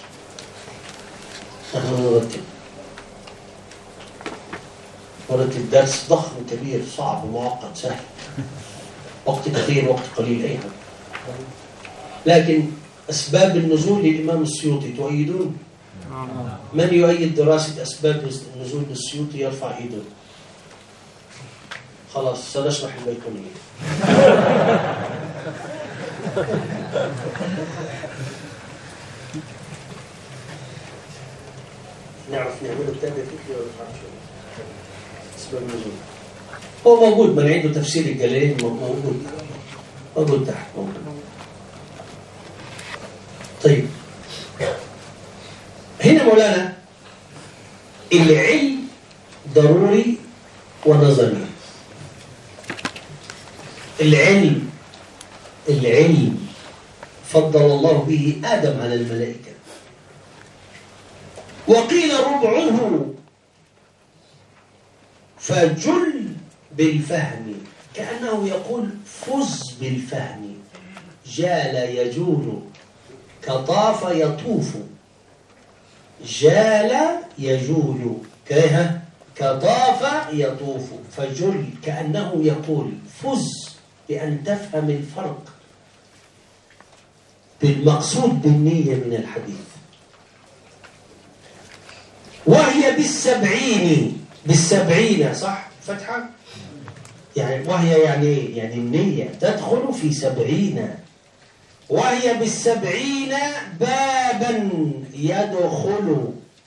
نحن نرتب نرتب درس ضخم كبير صعب معقد سهل، وقت كثير وقت قليل أيضا. لكن أسباب النزول للإمام السيوطي تؤيدون؟ من يؤيد دراسة أسباب نزول السيوطي يرفع يده. خلاص سنشرح البيكونية. نعرف نعمله كتاب فكري ولا نعرف شو أسباب النزول. هو موجود من عنده تفسير الجلالين موجود موجود تحت موجود. طيب هنا مولانا العلم ضروري ونظري. العلم العلم فضل الله به آدم على الملائكة، وقيل ربعه فجل بالفهم، كأنه يقول فز بالفهم. جال يجول كطاف يطوف. جال يجول كيها كطاف يطوف. فجل كأنه يقول فز بأن تفهم الفرق بالمقصود بالنية من الحديث. وهي بالسبعين بالسبعين صح فتحة يعني وهي يعني ايه؟ يعني النية تدخل في سبعين. وهي بالسبعين بابا يدخل.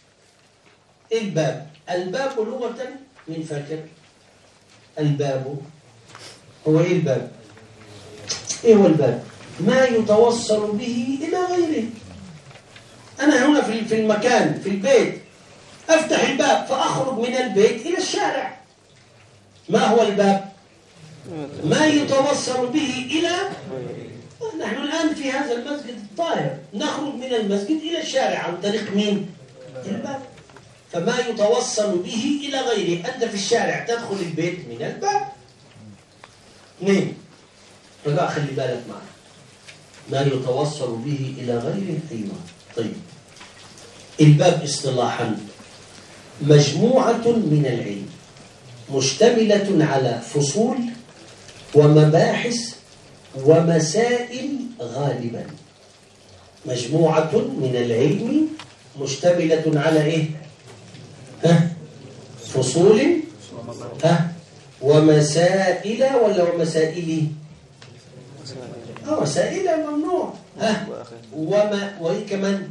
الباب الباب لغة من فاكر الباب هو ايه؟ الباب ايه هو الباب؟ ما يتوصل به إلى غيره. أنا هنا في المكان في البيت أفتح الباب فأخرج من البيت إلى الشارع. ما هو الباب؟ ما يتوصل به إلى. نحن الآن في هذا المسجد الطاهر نخرج من المسجد إلى الشارع عن طريق مين؟ الباب. فما يتوصل به إلى غيره. أنت في الشارع تدخل البيت من الباب. اثنين رجاء خلي بالك معنا. ما يتوصل به إلى غيره. أيوة طيب. الباب اصطلاحا مجموعة من العلم مشتملة على فصول ومباحث ومسائل غالبا. مجموعة من العلم مشتملة على إيه؟ ها؟ فصول ها؟ ومسائل ولا ومسائل؟ اه مسائل ممنوع. ها؟ وما وإيه كمان؟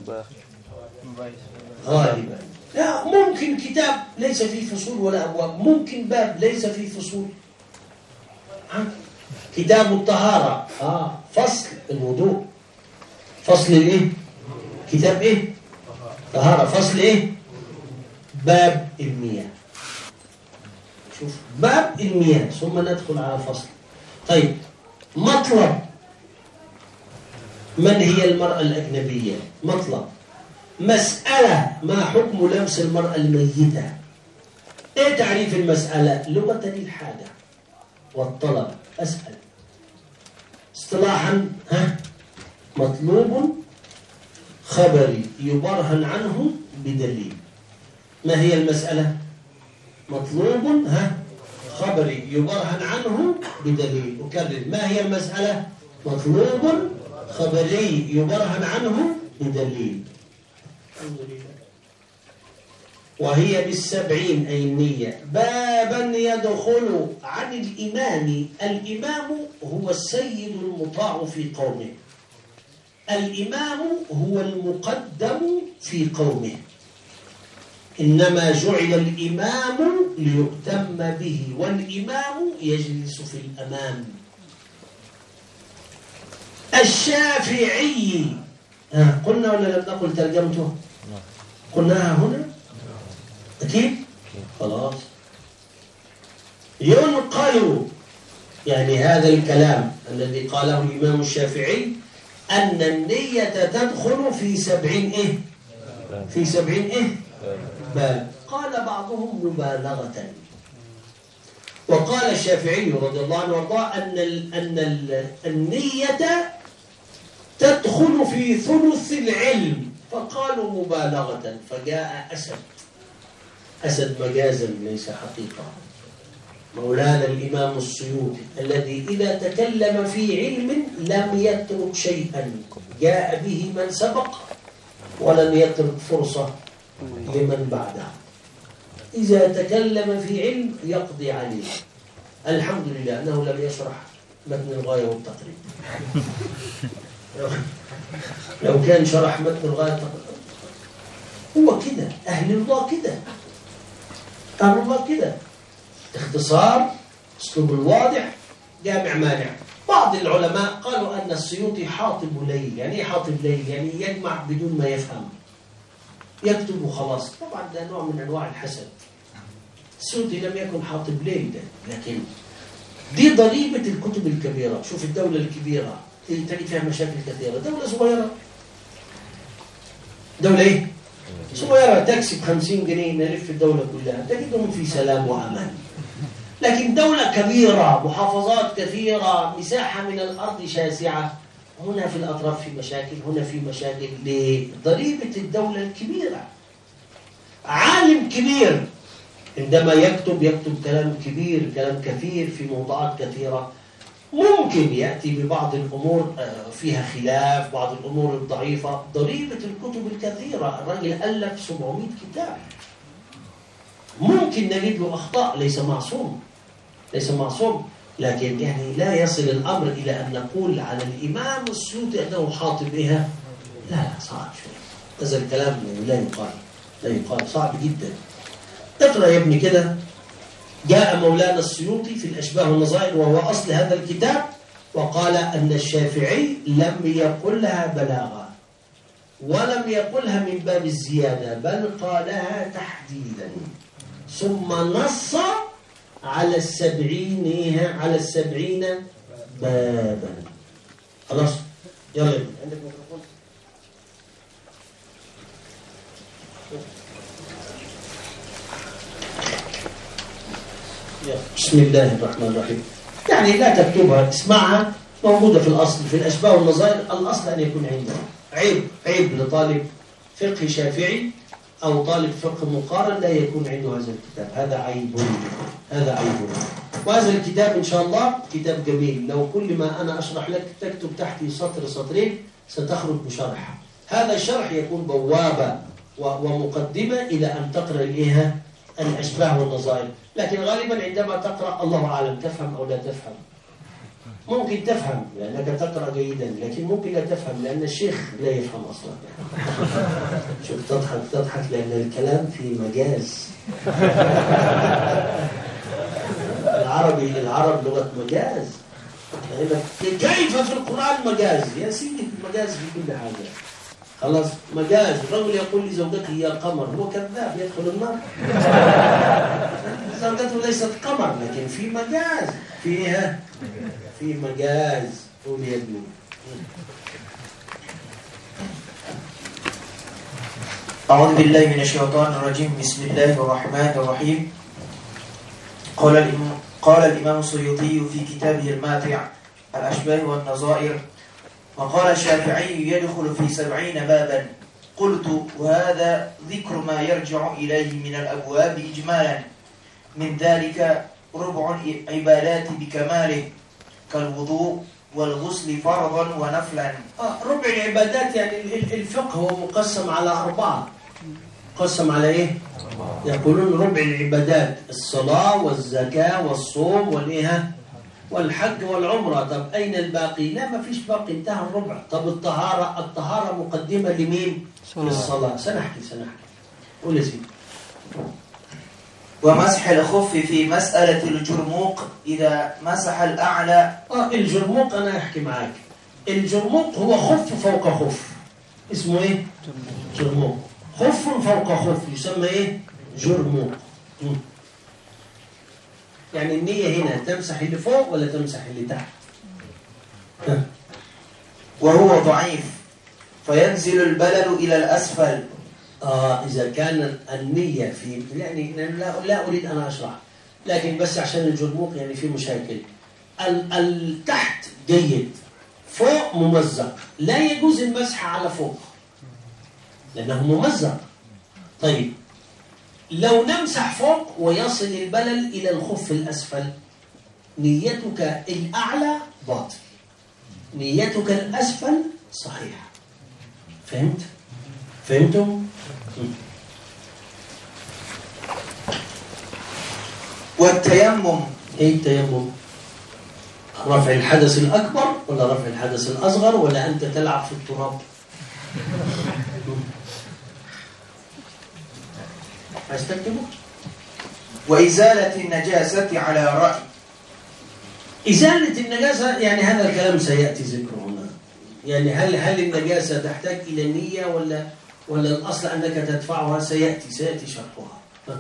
غالبا. لا ممكن كتاب ليس فيه فصول ولا أبواب. ممكن باب ليس فيه فصول. ها؟ كتاب الطهارة آه فصل الوضوء. فصل الايه؟ كتاب ايه؟ طهارة. فصل ايه؟ باب المياه. شوف باب المياه ثم ندخل على فصل. طيب مطلب. من هي المرأة الأجنبية؟ مطلب. مسألة. ما حكم لمس المرأة الميتة؟ ايه تعريف المسألة؟ لغة الحاجة والطلب. أسأل. اصطلاحا ها؟ مطلوب خبري يبرهن عنه بدليل. ما هي المسألة؟ مطلوب ها؟ خبري يبرهن عنه بدليل. أكرر. ما هي المسألة؟ مطلوب خبري يبرهن عنه بدليل. وهي بالسبعين أي النية بابا يدخل عن الإمام. الإمام هو السيد المطاع في قومه. الإمام هو المقدم في قومه. إنما جعل الإمام ليؤتم به والإمام يجلس في الأمام. الشافعي آه. قلنا ولا لم نقل ترجمته؟ قلناها هنا أكيد؟ خلاص. ينقل يعني هذا الكلام الذي قاله الإمام الشافعي أن النية تدخل في سبعين إيه؟ في سبعين إيه؟ باب. قال بعضهم مبالغة. وقال الشافعي رضي الله عنه وارضاه أن أن النية تدخل في ثلث العلم. فقالوا مبالغة. فجاء أسد. أسد مجازا ليس حقيقة. مولانا الإمام السيوطي الذي إذا تكلم في علم لم يترك شيئا جاء به من سبق ولن يترك فرصة لمن بعده. إذا تكلم في علم يقضي عليه. الحمد لله أنه لم يشرح متن الغاية والتقريب. لو كان شرح متن الغاية والتقريب هو كده، أهل الله كده، أهل الله كده، اختصار، أسلوب الواضح، جامع مانع. بعض العلماء قالوا أن السيوطي حاطب ليل. يعني إيه حاطب ليل؟ يعني يجمع بدون ما يفهم، يكتب وخلاص. طبعا ده نوع من أنواع الحسد. السيوطي لم يكن حاطب ليل ده، لكن دي ضريبة الكتب الكبيرة. شوف الدولة الكبيرة تجد فيها مشاكل كثيرة. دولة صغيرة، دولة إيه؟ صغيرة تكسب خمسين جنيه نلف الدولة كلها تجدهم في سلام وأمان. لكن دولة كبيرة، محافظات كثيرة، مساحة من الأرض شاسعة، هنا في الأطراف في مشاكل، هنا في مشاكل. لضريبة الدولة الكبيرة. عالم كبير عندما يكتب يكتب كلام كبير، كلام كثير في موضوعات كثيرة. ممكن يأتي ببعض الأمور فيها خلاف، بعض الأمور الضعيفة. ضريبة الكتب الكثيرة، الرجل ألف سبعمائة كتاب، ممكن نجد له أخطاء، ليس معصوم، ليس معصوم. لكن يعني لا يصل الأمر إلى أن نقول على الإمام السيوطي أنه حاطب بها. لا لا، صعب شوي هذا الكلام، لا يقال، لا يقال، صعب جدا. اقرأ يا ابني كده. جاء مولانا السيوطي في الأشباه والنظائر وهو أصل هذا الكتاب وقال أن الشافعي لم يقلها بلاغا ولم يقلها من باب الزيادة، بل قالها تحديدا، ثم نص على السبعين على السبعين بابا. خلاص يلا عندك ميكروفون. بسم الله الرحمن الرحيم. يعني لا تكتبها، اسمعها، موجودة في الأصل في الأشباه والنظائر. الأصل أن يكون عنده. عيب عيب لطالب فقه شافعي أو طالب فقه مقارن لا يكون عنده هذا الكتاب. هذا عيب، هذا عيب. وهذا الكتاب إن شاء الله كتاب جميل. لو كل ما أنا أشرح لك تكتب تحتي سطر سطرين ستخرج بشرح. هذا الشرح يكون بوابة ومقدمة إلى أن تقرأ إليها الأشباه والنظائر. لكن غالبا عندما تقرأ الله أعلم تفهم أو لا تفهم. ممكن تفهم لأنك تقرأ جيدا، لكن ممكن لا تفهم لأن الشيخ لا يفهم أصلا. شوف تضحك تضحك لأن الكلام في مجاز. العربي العرب لغة مجاز. كيف في القرآن مجاز؟ يا سيدي المجاز في كل حاجة. خلاص مجاز. الرجل يقول لزوجته يا قمر، هو كذاب يدخل النار. زوجته ليست قمر، لكن في مجاز، فيها في مجاز. قول يا ابني. أعوذ بالله من الشيطان الرجيم. بسم الله الرحمن الرحيم. قال الإمام قال الإمام السيوطي في كتابه الماتع الأشباه والنظائر: وقال الشافعي يدخل في سبعين بابا. قلت: وهذا ذكر ما يرجع إليه من الأبواب إجمالا، من ذلك ربع عبادات بكماله كالوضوء والغسل فرضا ونفلا. آه ربع العبادات يعني الفقه هو مقسم على أربعة. مقسم على إيه؟ يقولون ربع العبادات الصلاة والزكاة والصوم والإيه والحج والعمرة. طب أين الباقي؟ لا ما فيش باقي، انتهى الربع. طب الطهارة، الطهارة مقدمة لمين؟ للصلاة. سنحكي سنحكي قول يا سيدي. ومسح الخف في مسألة الجرموق إذا مسح الأعلى. آه الجرموق أنا أحكي معاك. الجرموق هو خف فوق خف. اسمه إيه؟ جرموق. خف فوق خف يسمى إيه؟ جرموق. م. يعني النية هنا تمسح اللي فوق ولا تمسح اللي تحت؟ ها. وهو ضعيف فينزل البلل إلى الأسفل. آه إذا كان النية في يعني لا, لا أريد أن أشرح، لكن بس عشان الجرموق يعني في مشاكل. التحت جيد، فوق ممزق، لا يجوز المسح على فوق لأنه ممزق. طيب لو نمسح فوق ويصل البلل إلى الخف الأسفل، نيتك الأعلى باطل، نيتك الأسفل صحيح. فهمت؟ فهمتم؟ والتيمم. ايه التيمم؟ رفع الحدث الأكبر ولا رفع الحدث الأصغر ولا أنت تلعب في التراب؟ عايز تكتبه؟ وإزالة النجاسة على رأي. إزالة النجاسة يعني هذا الكلام سيأتي ذكره هنا. يعني هل هل النجاسة تحتاج إلى نية ولا ولا الأصل أنك تدفعها؟ سيأتي سيأتي شرحها.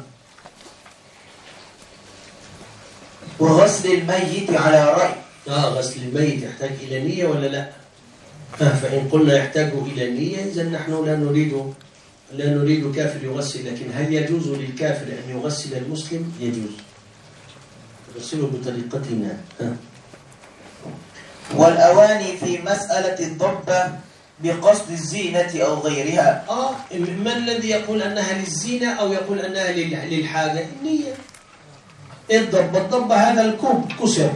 وغسل الميت على رأي. آه غسل الميت يحتاج إلى نية ولا لا؟ آه فإن قلنا يحتاج إلى نية إذا نحن لا نريد لا نريد كافر يغسل، لكن هل يجوز للكافر أن يغسل المسلم؟ يجوز. يغسله بطريقتنا. آه. والأواني في مسألة الضبة بقصد الزينة أو غيرها. آه ما الذي يقول أنها للزينة أو يقول أنها للحاجة؟ النية. الضبة الضبة هذا الكوب كسر،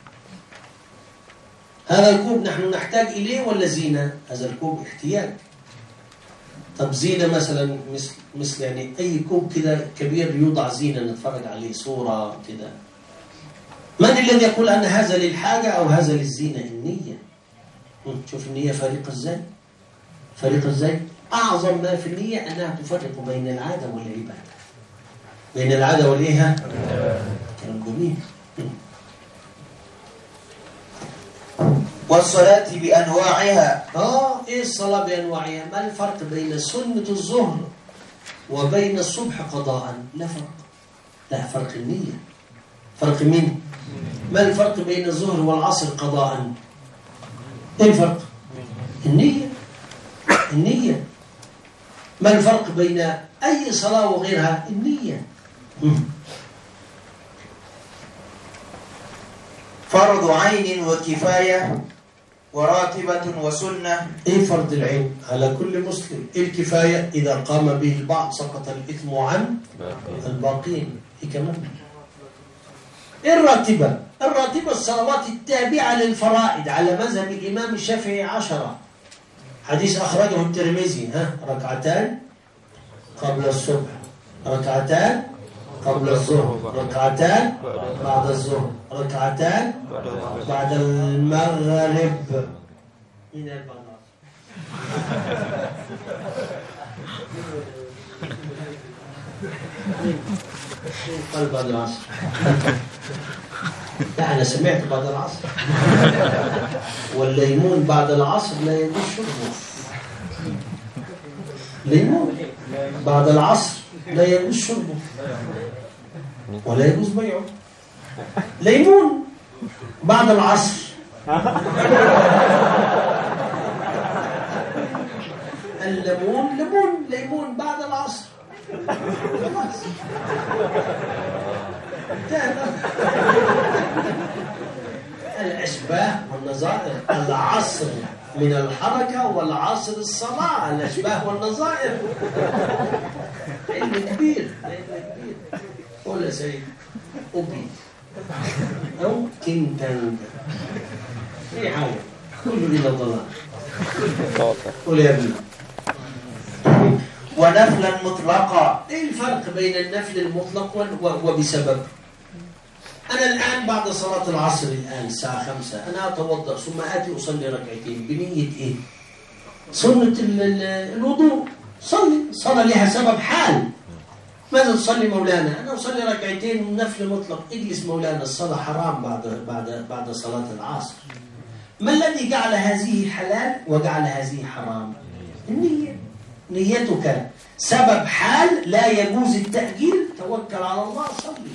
هذا الكوب نحن نحتاج إليه ولا زينة؟ هذا الكوب احتياج. طب زينة مثلا مثل مثل يعني أي كوب كده كبير يوضع زينة نتفرج عليه صورة كده. من الذي يقول أن هذا للحاجة أو هذا للزينة؟ النية. شوف النية فارقة إزاي؟ فارقة إزاي؟ أعظم ما في النية أنها تفرق بين العادة والعبادة. بين العادة والإيه؟ كلام جميل. والصلاة بأنواعها. آه إيه الصلاة بأنواعها؟ ما الفرق بين سنة الظهر وبين الصبح قضاء؟ لا فرق. لا فرق النية. فرق مين؟ ما الفرق بين الظهر والعصر قضاء؟ إيه الفرق؟ النية. النية. ما الفرق بين أي صلاة وغيرها؟ النية. فرض عين وكفاية وراتبة وسنة. إيه فرض العين؟ على كل مسلم. إيه الكفاية؟ إذا قام به البعض سقط الإثم عن الباقين. إيه كمان؟ إيه الراتبة؟ الراتبة الصلوات التابعة للفرائض على مذهب الإمام الشافعي عشرة. حديث أخرجه الترمذي. ها ركعتان قبل الصبح، ركعتان قبل الظهر، ركعتان بعد الظهر، ركعتان بعد المغرب. مين قال بعد العصر؟ مين قال بعد العصر؟ لا أنا سمعت بعد العصر. والليمون بعد العصر لا يجوز شربه. ليمون بعد العصر لا يجوز شربه ولا يجوز بيعه. ليمون بعد العصر الليمون ليمون ليمون بعد العصر خلاص الأشباه والنظائر. العصر من الحركة والعصر الصلاة. الأشباه والنظائر. علم كبير علم كبير. قول يا سيد أبي أو كنتن أي حاجة كله إلى الضلال. قول يا ابني. ونفلا مطلقا. إيه الفرق بين النفل المطلق وبسبب؟ أنا الآن بعد صلاة العصر الآن الساعة خمسة أنا أتوضأ ثم آتي أصلي ركعتين بنية إيه؟ سنة الوضوء. صلي صلاة لها سبب حال. ماذا تصلي مولانا؟ أنا أصلي ركعتين نفل مطلق. اجلس مولانا الصلاة حرام بعد بعد بعد صلاة العصر. ما الذي جعل هذه حلال وجعل هذه حرام؟ النية. نيتك سبب حال لا يجوز التأجيل. توكل على الله صلي.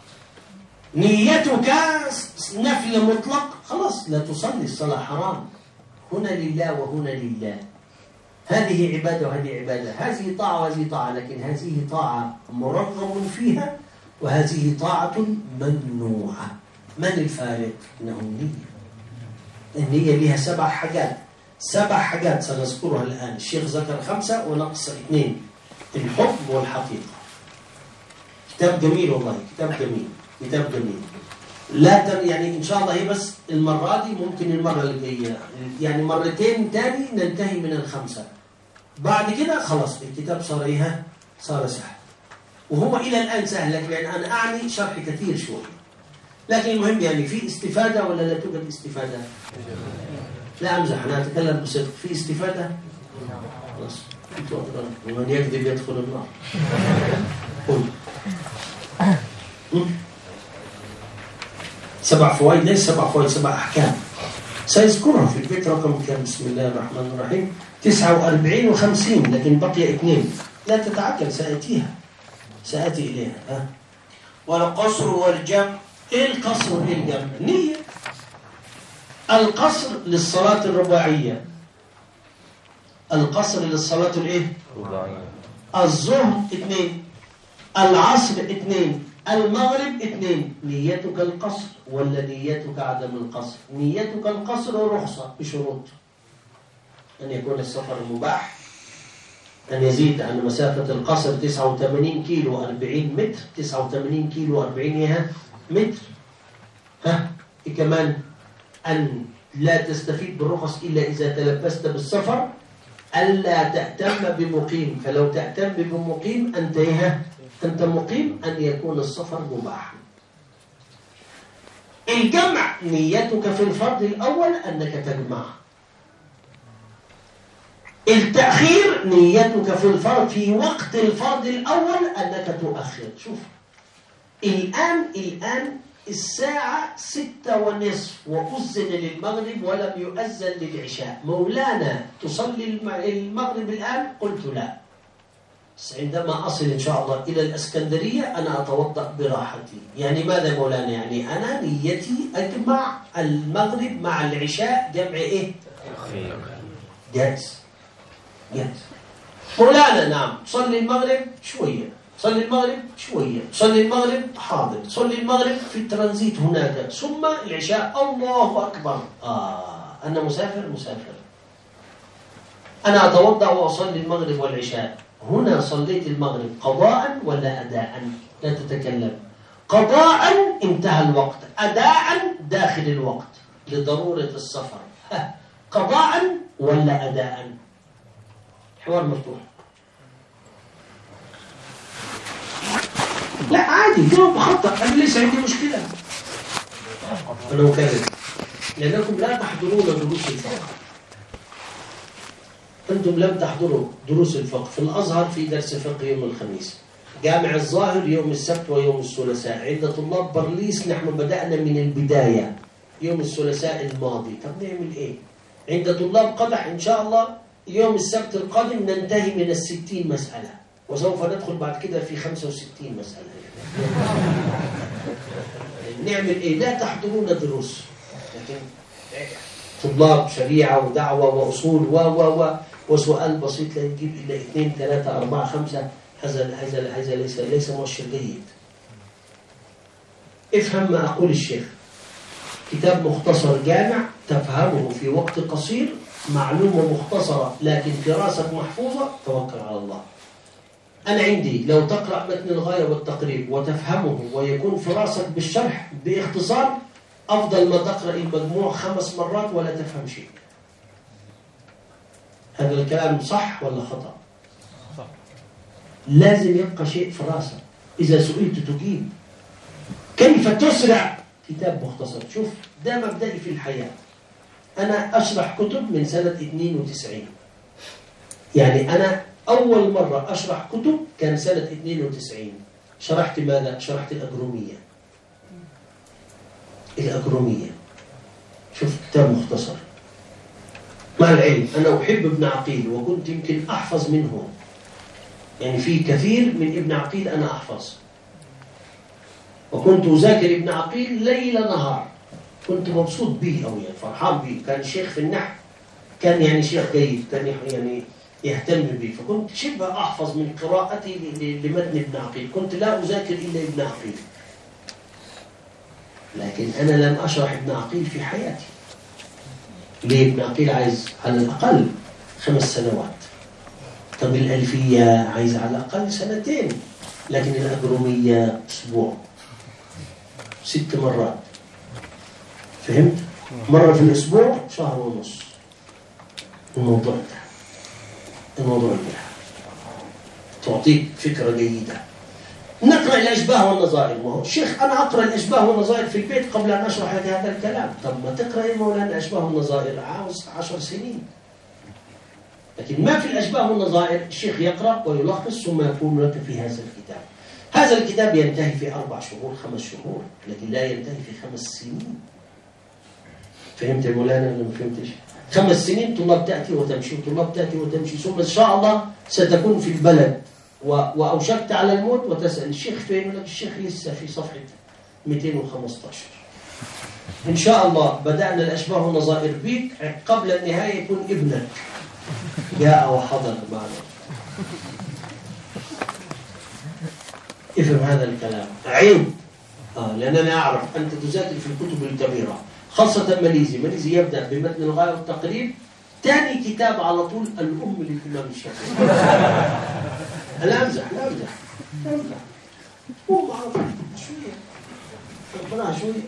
نيتك نفل مطلق خلاص لا تصلي الصلاة حرام. هنا لله وهنا لله. هذه عبادة وهذه عبادة. هذه طاعة وهذه طاعة. لكن هذه طاعة مرغب فيها وهذه طاعة ممنوعة. من الفارق؟ إنه النية. النية لها سبع حاجات. سبع حاجات سنذكرها الآن. الشيخ ذكر خمسة ونقص اثنين. الحكم والحقيقة. كتاب جميل والله. كتاب جميل. كتاب جميل. لا تر يعني إن شاء الله هي بس المرة دي ممكن المرة اللي جاية يعني مرتين تاني ننتهي من الخمسة. بعد كده خلاص الكتاب صار إيه؟ صار سهل. وهو إلى الآن سهل، لكن يعني أنا أعني شرح كثير شوي. لكن المهم يعني في استفادة ولا لا توجد استفادة؟ لا أمزح، أنا أتكلم بصدق. في استفادة؟ خلاص ومن يكذب يدخل النار. قل سبع فوائد، ليس سبع فوائد، سبع أحكام سيذكرها في البيت رقم كم؟ بسم الله الرحمن الرحيم تسعة وأربعين وخمسين، لكن بقي اثنين. لا تتعجل، سأتيها سأتي إليها. ها؟ والقصر والجمع. إيه القصر وإيه الجمع؟ نية. القصر للصلاة الرباعية. القصر للصلاة الإيه؟ رباعية. الظهر اثنين، العصر اثنين، المغرب اثنين. نيتك القصر ولا نيتك عدم القصر؟ نيتك القصر رخصة بشروط: أن يكون السفر مباح، أن يزيد عن مسافة القصر تسعة وثمانين كيلو أربعين متر، تسعة وثمانين كيلو أربعين متر. ها إيه كمان؟ أن لا تستفيد بالرخص إلا إذا تلبست بالسفر، ألا تأتم بمقيم، فلو تأتم بمقيم أنت إيه؟ أنت مقيم، أن يكون السفر مباحا. الجمع نيتك في الفرض الأول أنك تجمع. التأخير نيتك في الفرض في وقت الفرض الأول أنك تؤخر. شوف الآن الآن الساعة ستة ونصف وأذن للمغرب ولم يؤذن للعشاء. مولانا تصلي المغرب الآن؟ قلت لا. عندما أصل إن شاء الله إلى الإسكندرية أنا أتوضأ براحتي. يعني ماذا مولانا؟ يعني أنا نيتي أجمع المغرب مع العشاء. جمع إيه؟ جائز جائز. مولانا نعم، صلي المغرب شوية، صلي المغرب شوية، صلي المغرب حاضر، صلي المغرب في الترانزيت هناك، ثم العشاء. الله أكبر. آه أنا مسافر مسافر. أنا أتوضأ وأصلي المغرب والعشاء. هنا صليت المغرب قضاء ولا أداء؟ لا تتكلم. قضاء انتهى الوقت، أداء داخل الوقت لضرورة السفر. قضاء ولا أداء؟ حوار مفتوح. لا عادي، جاوب خطأ، أنا ليس عندي مشكلة. أنا أكرر لأنكم لا تحضرون دروس الفقه. أنتم لم تحضروا دروس الفقه. في الأزهر في درس فقه يوم الخميس، جامع الظاهر يوم السبت ويوم الثلاثاء. عند طلاب برليس نحن بدأنا من البداية يوم الثلاثاء الماضي. طب نعمل إيه؟ عند طلاب قدح إن شاء الله يوم السبت القادم ننتهي من الستين مسألة، وسوف ندخل بعد كده في خمسة وستين مسألة. نعمل إيه؟ لا تحضرون دروس، لكن طلاب شريعة ودعوة وأصول و و و وسؤال بسيط لا يجيب إلا اثنين ثلاثة أربعة خمسة. هذا هذا هذا ليس ليس مؤشر جيد. افهم ما أقول الشيخ. كتاب مختصر جامع تفهمه في وقت قصير، معلومة مختصرة لكن فراسة محفوظة، توكل على الله. أنا عندي لو تقرأ متن الغاية والتقريب وتفهمه ويكون فراسك بالشرح باختصار، أفضل ما تقرأ المجموع خمس مرات ولا تفهم شيء. هذا الكلام صح ولا خطأ؟ صح. لازم يبقى شيء فراسة. إذا سئلت تجيب. كيف تسرع؟ كتاب مختصر. شوف ده مبدئي في الحياة. أنا أشرح كتب من سنة اثنين وتسعين. يعني أنا أول مرة أشرح كتب كان سنة اثنين وتسعين. شرحت ماذا؟ شرحت الأجرومية. الأجرومية. شوف كتاب مختصر. مع العلم أنا أحب ابن عقيل وكنت يمكن أحفظ منه. يعني في كثير من ابن عقيل أنا أحفظ. وكنت أذاكر ابن عقيل ليل نهار. كنت مبسوط به أوي، يعني فرحان به. كان شيخ في النحو، كان يعني شيخ جيد، كان يعني يهتم به. فكنت شبه أحفظ من قراءتي لمتن ابن عقيل. كنت لا أذاكر إلا ابن عقيل، لكن أنا لم أشرح ابن عقيل في حياتي. ليه؟ ابن عقيل عايز على الأقل خمس سنوات. طب الألفية عايز على الأقل سنتين، لكن الأجرومية أسبوع، ست مرات. فهمت؟ مرة في الأسبوع شهر ونص الموضوع ده. الموضوع انتهى. تعطيك فكرة جيدة. نقرأ الأشباه والنظائر. ما هو الشيخ أنا أقرأ الأشباه والنظائر في البيت قبل أن أشرح لك هذا الكلام. طب ما تقرأ يا مولانا الأشباه والنظائر، عاوز عشر سنين. لكن ما في الأشباه والنظائر، الشيخ يقرأ ويلخص ثم يكون لك في هذا الكتاب. هذا الكتاب ينتهي في أربع شهور خمس شهور، لكن لا ينتهي في خمس سنين. فهمت يا مولانا ولا ما فهمتش؟ خمس سنين طلاب تأتي وتمشي وطلاب تأتي وتمشي، ثم إن شاء الله ستكون في البلد وأوشكت على الموت وتسأل الشيخ فين؟ يقول لك الشيخ لسه في صفحة مئتين وخمسة عشر. إن شاء الله بدأنا الأشباه والنظائر بيك، قبل النهاية يكون ابنك جاء وحضر معنا. افهم هذا الكلام، عيب. آه لأن أنا أعرف أنت تذاكر في الكتب الكبيرة، خاصة ماليزي. ماليزي يبدأ بمتن الغاية والتقريب، ثاني كتاب على طول الأم للإمام الشافعي. لا أمزح لا أمزح لا أمزح. هو معروف شوية ربنا شوية.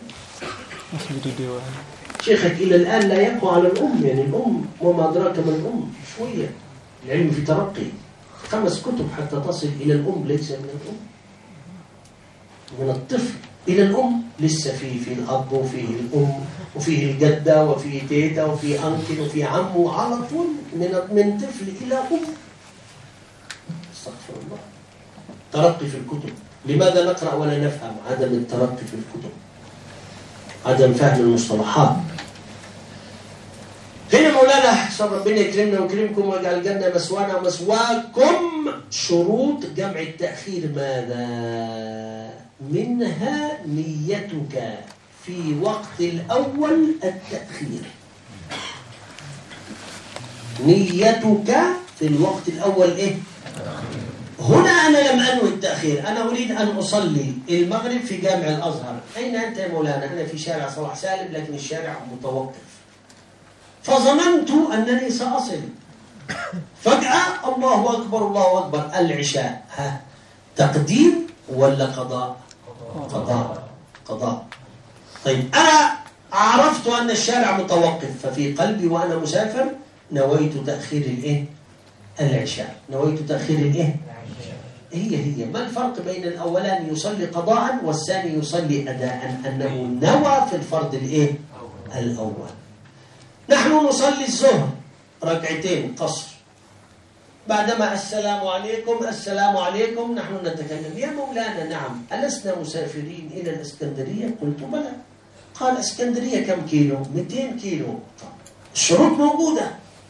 شيخك إلى الآن لا يقوى على الأم، يعني الأم وما أدراك ما الأم. شوية العلم في ترقي، خمس كتب حتى تصل إلى الأم، ليس من الأم. من الطفل إلى الأم لسه فيه في الأب وفيه الأم وفيه الجدة وفيه تيتا وفيه أنكل وفيه عم، على طول من من طفل إلى أم. استغفر الله. ترقي في الكتب. لماذا نقرأ ولا نفهم؟ عدم الترقي في الكتب، عدم فهم المصطلحات. هنا مولانا صلى ربنا يكرمنا ويكرمكم ويجعل الجنة مسوانا ومسواكم. شروط جمع التأخير ماذا؟ منها نيتك في وقت الأول التأخير. نيتك في الوقت الأول إيه؟ هنا أنا لم أنوي التأخير، أنا أريد أن أصلي المغرب في جامع الأزهر. أين أنت يا مولانا؟ أنا في شارع صلاح سالم، لكن الشارع متوقف. فظننت أنني سأصل، فجأة الله أكبر الله أكبر العشاء. ها تقديم ولا قضاء؟ قضاء قضاء. طيب أنا عرفت أن الشارع متوقف، ففي قلبي وأنا مسافر نويت تأخير الإيه؟ العشاء. نويت تأخير الإيه؟ هي هي. ما الفرق بين الأولاني يصلي قضاء والثاني يصلي أداء؟ أنه نوى في الفرض الإيه؟ الأول. نحن نصلي الظهر ركعتين قصر، بعدما السلام عليكم السلام عليكم نحن نتكلم. يا مولانا نعم، ألسنا مسافرين إلى الإسكندرية؟ قلت بلى. قال اسكندرية كم كيلو؟ مئتين كيلو. الشروط موجودة.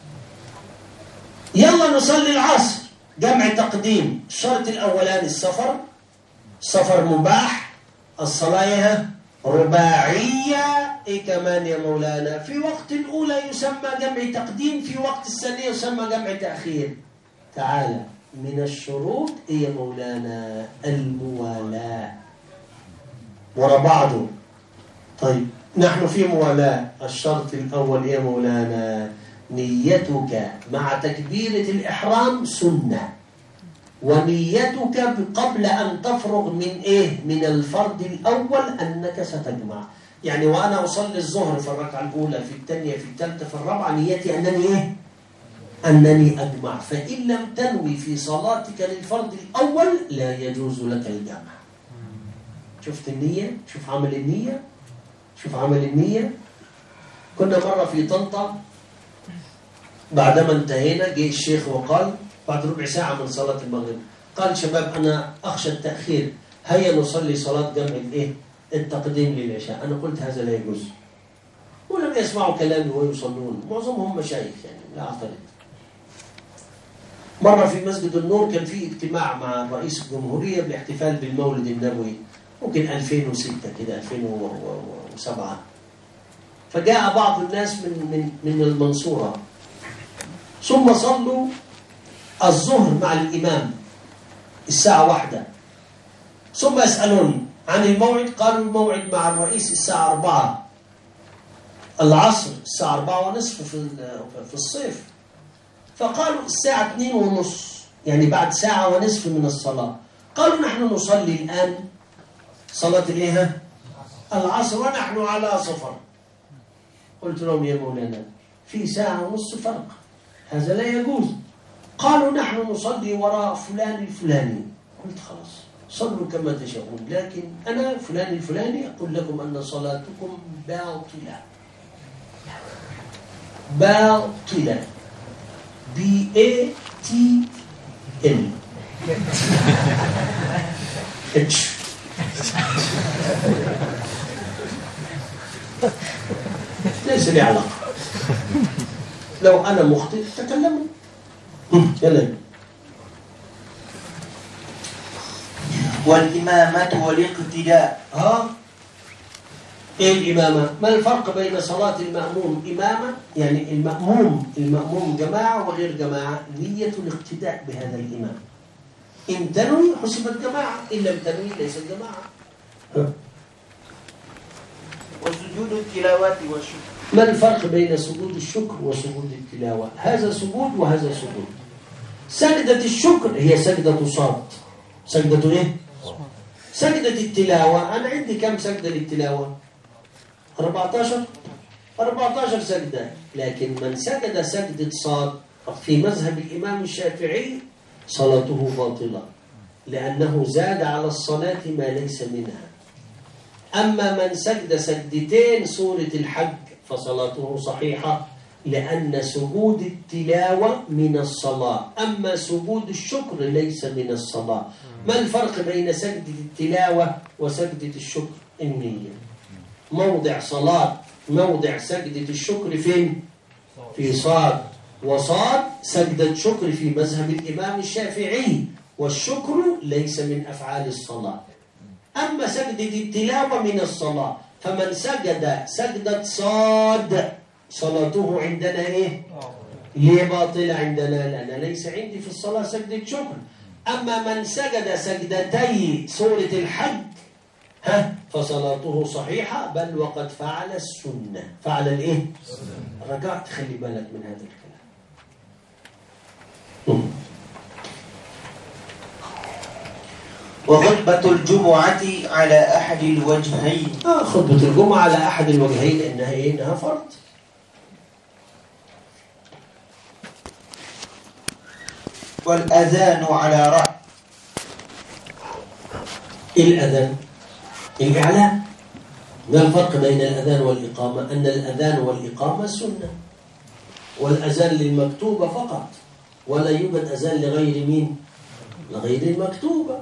يلا نصلي العصر جمع تقديم. الشرط الأولاني السفر، سفر مباح، الصلاة رباعية. إيه كمان يا مولانا؟ في وقت الأولى يسمى جمع تقديم، في وقت الثانية يسمى جمع تأخير. تعالى من الشروط إيه يا مولانا؟ الموالاة ورا بعضه. طيب نحن في موالاة. الشرط الأول إيه يا مولانا؟ نيتك مع تكبيرة الإحرام سنة، ونيتك قبل أن تفرغ من إيه؟ من الفرض الأول أنك ستجمع. يعني وأنا أصلي الظهر في الركعة الأولى في الثانية في الثالثة في الرابعة نيتي أنني إيه؟ أنني أجمع. فإن لم تنوي في صلاتك للفرض الأول لا يجوز لك الجمع. شفت النية؟ شوف عمل النية؟ شوف عمل النية. كنا مرة في طنطا، بعدما انتهينا جاء الشيخ وقال بعد ربع ساعة من صلاة المغرب، قال شباب أنا أخشى التأخير، هيا نصلي صلاة جمع الإيه؟ التقديم للعشاء. أنا قلت هذا لا يجوز، ولم يسمعوا كلامي ويصلون، معظمهم مشايخ يعني لا أعترض. مرة في مسجد النور كان في اجتماع مع رئيس الجمهورية بالاحتفال بالمولد النبوي، ممكن ألفين وستة كده ألفين وسبعة. فجاء بعض الناس من من من المنصورة، ثم صلوا الظهر مع الإمام الساعة واحدة، ثم يسألون عن الموعد، قالوا الموعد مع الرئيس الساعة أربعة العصر، الساعة أربعة ونصف في في الصيف. فقالوا الساعة اثنين ونص، يعني بعد ساعة ونصف من الصلاة. قالوا نحن نصلي الآن صلاة الإيه؟ العصر ونحن على سفر. قلت لهم يا مولانا في ساعة ونص فرق، هذا لا يجوز. قالوا نحن نصلي وراء فلان الفلاني. قلت خلاص صلوا كما تشاءون، لكن أنا فلان الفلاني أقول لكم أن صلاتكم باطلة باطلة بي اي تي ال اتش ليس لي علاقة. لو أنا مخطئ تكلموا. يلا. والإمامة والاقتداء. ها إيه الإمامة؟ ما الفرق بين صلاة المأموم إمامة يعني المأموم المأموم جماعة وغير جماعة؟ نية الاقتداء بهذا الإمام. إن تنوي حسبت جماعة، إن لم تنوي ليست جماعة. وسجود التلاوة والشكر. ما الفرق بين سجود الشكر وسجود التلاوة؟ هذا سجود وهذا سجود. سجدة الشكر هي سجدة صاد. سجدة إيه؟ سجدة التلاوة أنا عندي كم سجدة للتلاوة؟ أربعة عشر أربعة عشر سجدة. لكن من سجد سجدة صاد في مذهب الإمام الشافعي صلاته باطلة، لأنه زاد على الصلاة ما ليس منها. أما من سجد سجدتين سورة الحج فصلاته صحيحة، لأن سجود التلاوة من الصلاة، أما سجود الشكر ليس من الصلاة. ما الفرق بين سجدة التلاوة وسجدة الشكر؟ النية. موضع صلاة موضع سجدة الشكر فين؟ في صاد، وصاد سجدة شكر في مذهب الإمام الشافعي، والشكر ليس من أفعال الصلاة. أما سجدة التلاوة من الصلاة، فمن سجد سجدة صاد صلاته عندنا إيه؟ ليه باطلة عندنا؟ لأن ليس عندي في الصلاة سجدة شكر. أما من سجد سجدتي سورة الحج ها فصلاته صحيحة، بل وقد فعل السنة. فعل الإيه؟ رجعت خلي بالك من هذا الكلام. وخطبة الجمعة على أحد الوجهين. آه خطبة الجمعة على أحد الوجهين إنها إيه؟ إنها فرض. والأذان على رأي. الأذان الإعلان. ما الفرق بين الأذان والإقامة؟ أن الأذان والإقامة سنة، والأذان للمكتوبة فقط، ولا يوجد أذان لغير مين؟ لغير المكتوبة.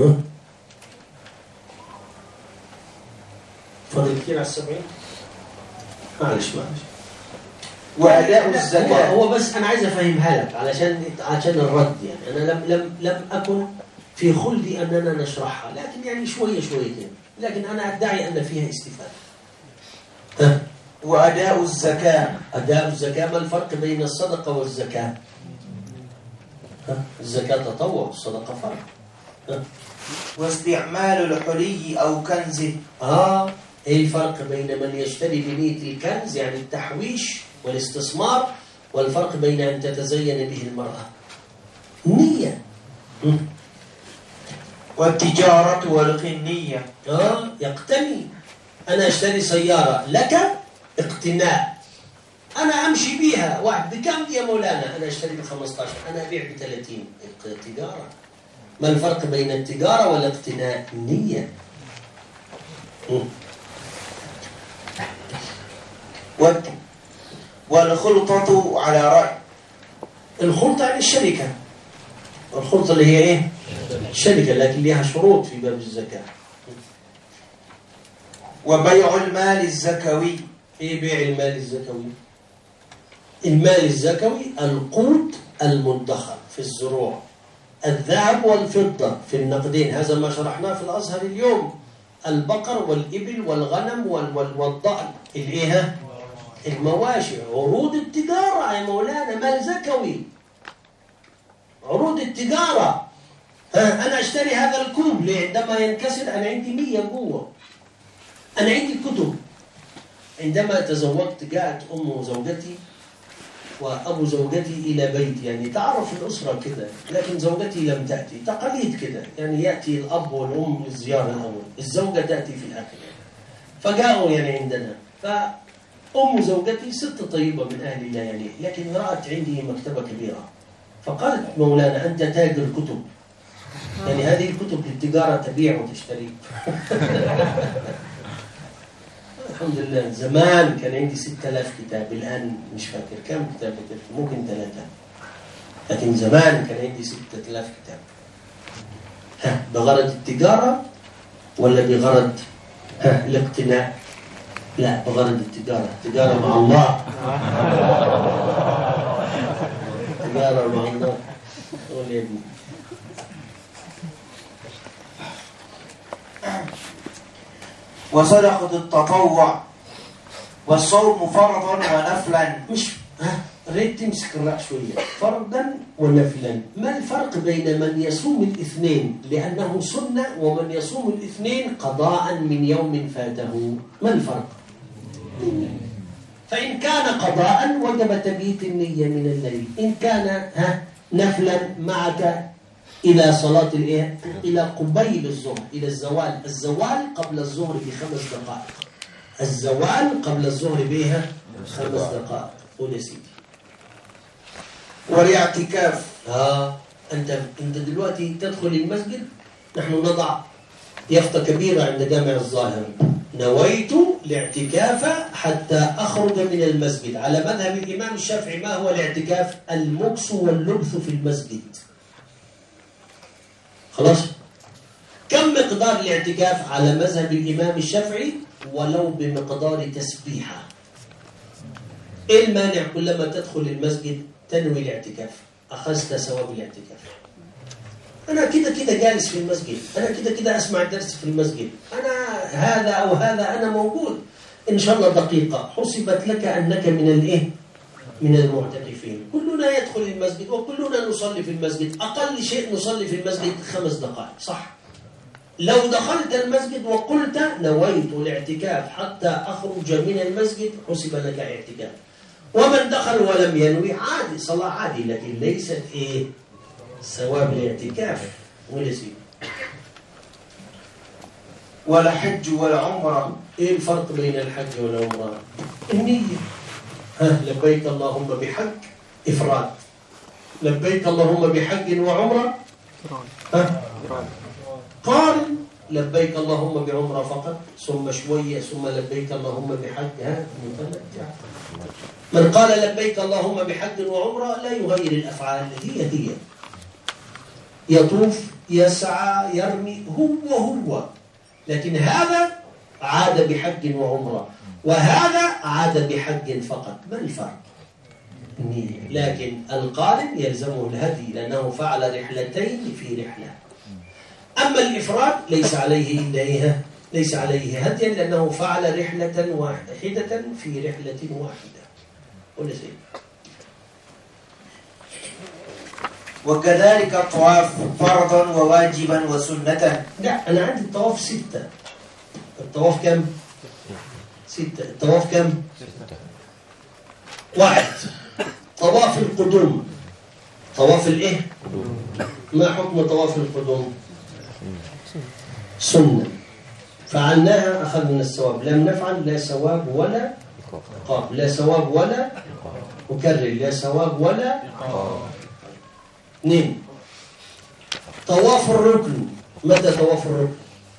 فضل كتير على السبعين. معلش معلش. وأداء الزكاة. هو, هو بس أنا عايز أفهمها لك علشان عشان الرد. يعني أنا لم لم لم أكن في خلدي أننا نشرحها، لكن يعني شوية شوية، لكن أنا أدعي أن فيها استفادة. ها؟ وأداء الزكاة. أداء الزكاة. ما الفرق بين الصدقة والزكاة؟ ها؟ الزكاة تطوع، الصدقة فرق. ها؟ واستعمال الحلي أو كنز. آه إيه الفرق بين من يشتري بنية الكنز يعني التحويش والاستثمار، والفرق بين أن تتزين به المرأة؟ نية. والتجارة والقنية. آه يقتني. أنا أشتري سيارة لك اقتناء، أنا أمشي بيها. واحد بكم دي يا مولانا؟ أنا أشتري بخمسة عشر، أنا أبيع بثلاثين. تجارة. ما الفرق بين التجارة والاقتناء؟ النية. والخلطة على رأي. الخلطة يعني الشركة. الخلطة اللي هي إيه؟ الشركة، لكن لها شروط في باب الزكاة. وبيع المال الزكوي. إيه بيع المال الزكوي؟ المال الزكوي القوت المدخر في الزروع، الذهب والفضة في النقدين. هذا ما شرحناه في الأزهر اليوم. البقر والإبل والغنم والضأن. الإيه؟ المواشي. عروض التجارة يا مولانا مال زكوي. عروض التجارة. ها أنا أشتري هذا الكوب ليه؟ عندما ينكسر أنا عندي مية جوه. أنا عندي كتب. عندما تزوجت جاءت أم زوجتي وأبو زوجتي إلى بيت، يعني تعرف الأسرة كده، لكن زوجتي لم تأتي. تقاليد كده، يعني يأتي الأب والأم للزيارة الأول، الزوجة تأتي في الآخر. فجاءوا يعني عندنا، فأم زوجتي ست طيبة من أهل الله يعني، لكن رأت عندي مكتبة كبيرة، فقالت مولانا أنت تاجر كتب، يعني هذه الكتب للتجارة تبيع وتشتري. الحمد لله زمان كان عندي ستة آلاف كتاب، الآن مش فاكر كم كتاب كتبت، ممكن ثلاثة، لكن زمان كان عندي ستة آلاف كتاب. ها بغرض التجارة ولا بغرض ها الاقتناء؟ لا، بغرض التجارة، التجارة مع الله. التجارة مع الله. قول يا ابني. وصدقة التطوع والصوم فرضا ونفلا. مش ها ريت تمسك الرأس شوية. فرضا ونفلا، ما الفرق بين من يصوم الاثنين لأنه سنة ومن يصوم الاثنين قضاء من يوم فاته؟ ما الفرق؟ فإن كان قضاء وجب تبييت النية من الليل، إن كان ها نفلا معك إلى صلاة الإيه؟ إلى قبيل الظهر، إلى الزوال. الزوال قبل الظهر بخمس دقائق. الزوال قبل الظهر بها خمس دقائق. قول يا سيدي. والاعتكاف. ها أنت أنت دلوقتي تدخل المسجد، نحن نضع يافطة كبيرة عند جامع الظاهر: نويت الاعتكاف حتى أخرج من المسجد. على مذهب الإمام الشافعي ما هو الاعتكاف؟ المكث واللبث في المسجد. خلاص؟ كم مقدار الاعتكاف على مذهب الإمام الشافعي؟ ولو بمقدار تسبيحة. إيه المانع كلما تدخل المسجد تنوي الاعتكاف؟ أخذت ثواب الاعتكاف. أنا كده كده جالس في المسجد، أنا كده كده أسمع الدرس في المسجد، أنا هذا أو هذا أنا موجود، إن شاء الله دقيقة حسبت لك أنك من الإيه؟ من المعتكفين. كلنا يدخل المسجد وكلنا نصلي في المسجد، أقل شيء نصلي في المسجد خمس دقائق، صح؟ لو دخلت المسجد وقلت نويت الاعتكاف حتى أخرج من المسجد حسب لك اعتكاف. ومن دخل ولم ينوي عادي، صلاة عادي، لكن ليست إيه؟ ثواب الاعتكاف. ولا سيدي. ولا حج ولا عمرة. إيه الفرق بين الحج والعمرة؟ النية. ها لبيك اللهم بحج إفراد، لبيك اللهم بحج وعمرة ها قارن، لبيك اللهم بعمرة فقط ثم شوية ثم لبيك اللهم بحج ها متمتع. من قال لبيك اللهم بحج وعمرة لا يغير الأفعال، هي هي، يطوف يسعى يرمي هو هو، لكن هذا عاد بحج وعمرة وهذا عاد بحج فقط. ما الفرق؟ لكن القارن يلزمه الهدي لأنه فعل رحلتين في رحلة. أما الإفراد ليس عليه إلا إيه؟ ليس عليه هديا لأنه فعل رحلة واحدة في رحلة واحدة. قل شيء. وكذلك الطواف فرضا وواجبا وسنة. لا، أنا عندي الطواف ستة. الطواف كم؟ ستة. الطواف كم؟ واحد طواف القدوم. طواف الإيه؟ ما حكم طواف القدوم؟ سنة، فعلناها أخذنا الثواب، لم نفعل لا ثواب ولا عقاب، لا ثواب ولا أكرر، لا ثواب ولا عقاب. اثنين طواف الركن. متى طواف الركن؟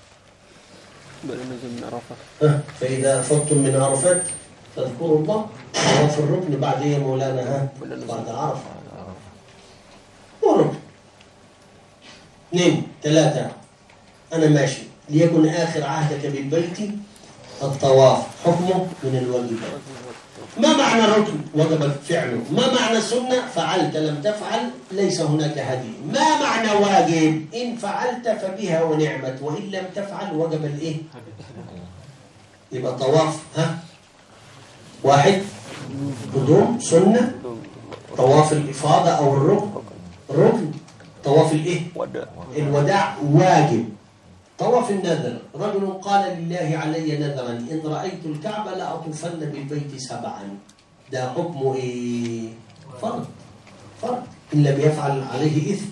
من عرفة. أه. فإذا أفضتم من عرفات فاذكروا الله. طواف الركن بعد إيه مولانا؟ ها بعد عرفة. وركن. اثنين ثلاثة أنا ماشي ليكن آخر عهدك بالبيت الطواف، حكمه من الواجبات. ما معنى ركن؟ وجب فعله. ما معنى سنة؟ فعلت لم تفعل ليس هناك هدي. ما معنى واجب؟ إن فعلت فبها ونعمت وإن لم تفعل وجب الإيه؟ يبقى طواف ها واحد قدوم سنة، طواف الإفاضة أو الركن ركن، طواف الإيه؟ الوداع واجب. طواف النذر، رجل قال لله علي نذرا إن رأيت الكعبة لأطوفن بالبيت سبعا، ده حكمه إيه؟ فرض فرض إن لم يفعل عليه إثم.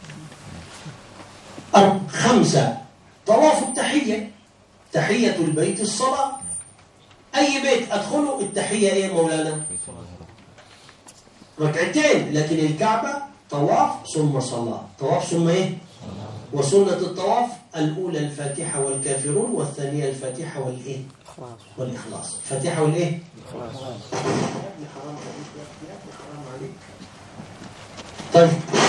خمسة طواف التحية، تحية البيت الصلاة. أي بيت أدخله التحية إيه مولانا؟ ركعتين، لكن الكعبة طواف ثم صلاة، طواف ثم إيه؟ وسنة الطواف الأولى الفاتحة والكافرون، والثانية الفاتحة والإيه؟ والإخلاص. الفاتحة والإيه؟ الإخلاص. حرام عليك. طيب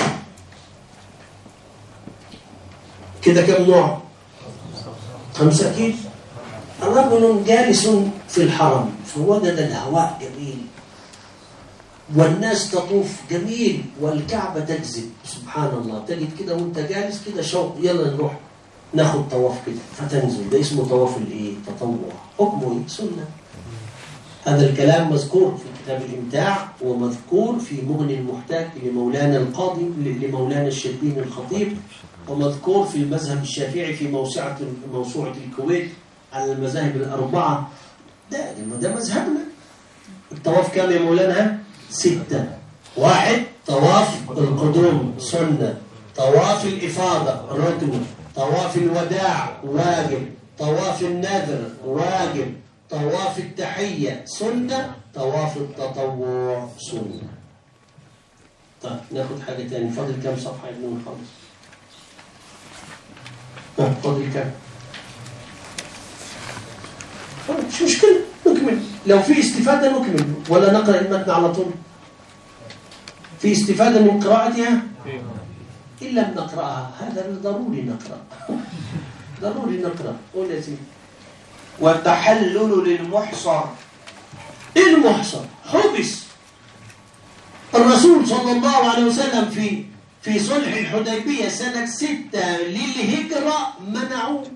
كده كم نوع؟ خمسة أكيد. رجل جالس في الحرم فوجد الهواء جميل والناس تطوف جميل والكعبة تجذب، سبحان الله، تجد كده وانت جالس كده شوق، يلا نروح ناخد طواف كده فتنزل. ده اسمه طواف الايه؟ تطوع. حكمه ايه؟ سنة. هذا الكلام مذكور في كتاب الإمتاع ومذكور في مغني المحتاج لمولانا القاضي لمولانا الشربيني الخطيب، ومذكور في المذهب الشافعي في موسوعة موسوعة الكويت على المذاهب الأربعة. ده ده مذهبنا. الطواف كام يا مولانا؟ ستة. واحد طواف القدوم سنة، طواف الإفاضة ركن، طواف الوداع واجب، طواف النذر واجب، طواف التحية سنة، طواف التطوع سنة. طيب ناخد حاجة تاني. فاضل كام صفحة يا ابن نخلص؟ فاضل كام؟ مش مشكلة نكمل، لو في استفادة نكمل ولا نقرأ المتن على طول؟ في استفادة من قراءتها؟ إن لم نقرأها هذا ضروري نقرأ. ضروري نقرأ. قول يا سيدي. والتحلل للمحصر. إيه المحصر؟ حبس الرسول صلى الله عليه وسلم في في صلح الحديبية سنة ستة للهجرة، منعوه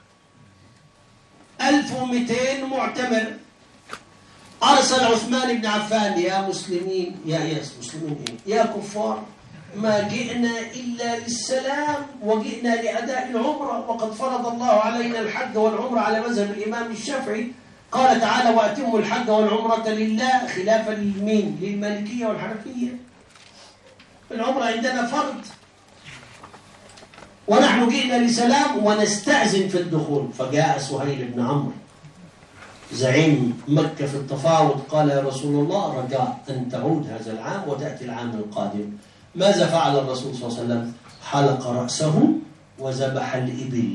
ألف ومئتين معتمر. أرسل عثمان بن عفان: يا مسلمين، يا يا مسلمين إيه؟ يا كفار، ما جئنا إلا للسلام وجئنا لأداء العمرة، وقد فرض الله علينا الحج والعمرة على مذهب الإمام الشافعي. قال تعالى: وأتموا الحج والعمرة لله، خلافا للمين؟ للمالكية والحنفية. العمرة عندنا فرض، ونحن جئنا لسلام ونستأذن في الدخول. فجاء سهيل بن عمرو زعيم مكة في التفاوض، قال: يا رسول الله، رجاء أن تعود هذا العام وتأتي العام القادم. ماذا فعل الرسول صلى الله عليه وسلم؟ حلق رأسه وذبح الإبل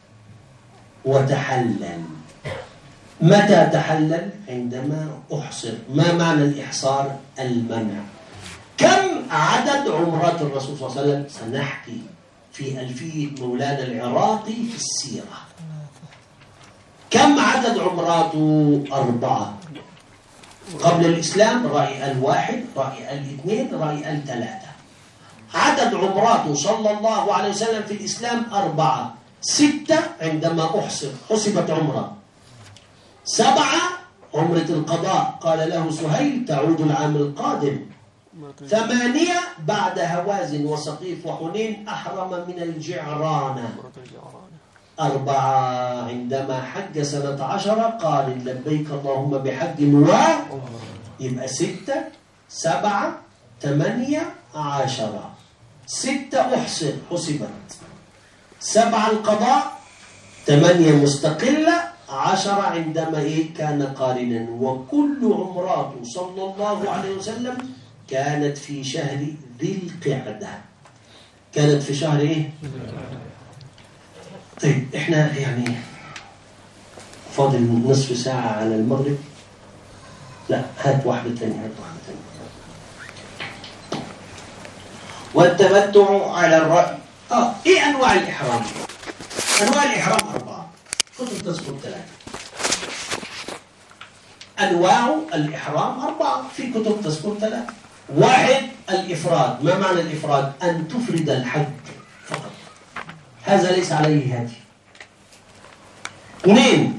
وتحلل. متى تحلل؟ عندما أحصر. ما معنى الإحصار؟ المنع. كم عدد عمرات الرسول صلى الله عليه وسلم؟ سنحكي في ألفية مولانا العراقي في السيرة. كم عدد عمراته؟ أربعة. قبل الإسلام رأي الواحد، رأي الاثنين، رأي الثلاثة. عدد عمراته صلى الله عليه وسلم في الإسلام أربعة. ستة عندما أحصر حسبت عمرة. سبعة عمرة القضاء، قال له سهيل: تعود العام القادم. ثمانية بعد هوازن وسقيف وحنين أحرم من الجعرانة. أربعة عندما حج سنة عشرة قال: لبيك اللهم بحج و، يبقى ستة، سبعة، ثمانية، عشرة. ستة أحصر حسبت، سبعة القضاء، ثمانية مستقلة، عشرة عندما إيه؟ كان قارنا. وكل عمراته صلى الله عليه وسلم كانت في شهر ذي القعدة. كانت في شهر إيه؟ طيب إحنا يعني فاضل نصف ساعة على المغرب. لا، هات واحدة تانية، هات واحدة تانية. والتمتع على الرأي. آه إيه أنواع الإحرام؟ أنواع الإحرام أربعة، كتب تذكر ثلاثة. أنواع الإحرام أربعة، في كتب تذكر ثلاثة. واحد الإفراد. ما معنى الإفراد؟ أن تفرد الحج فقط، هذا ليس عليه هدي. اثنين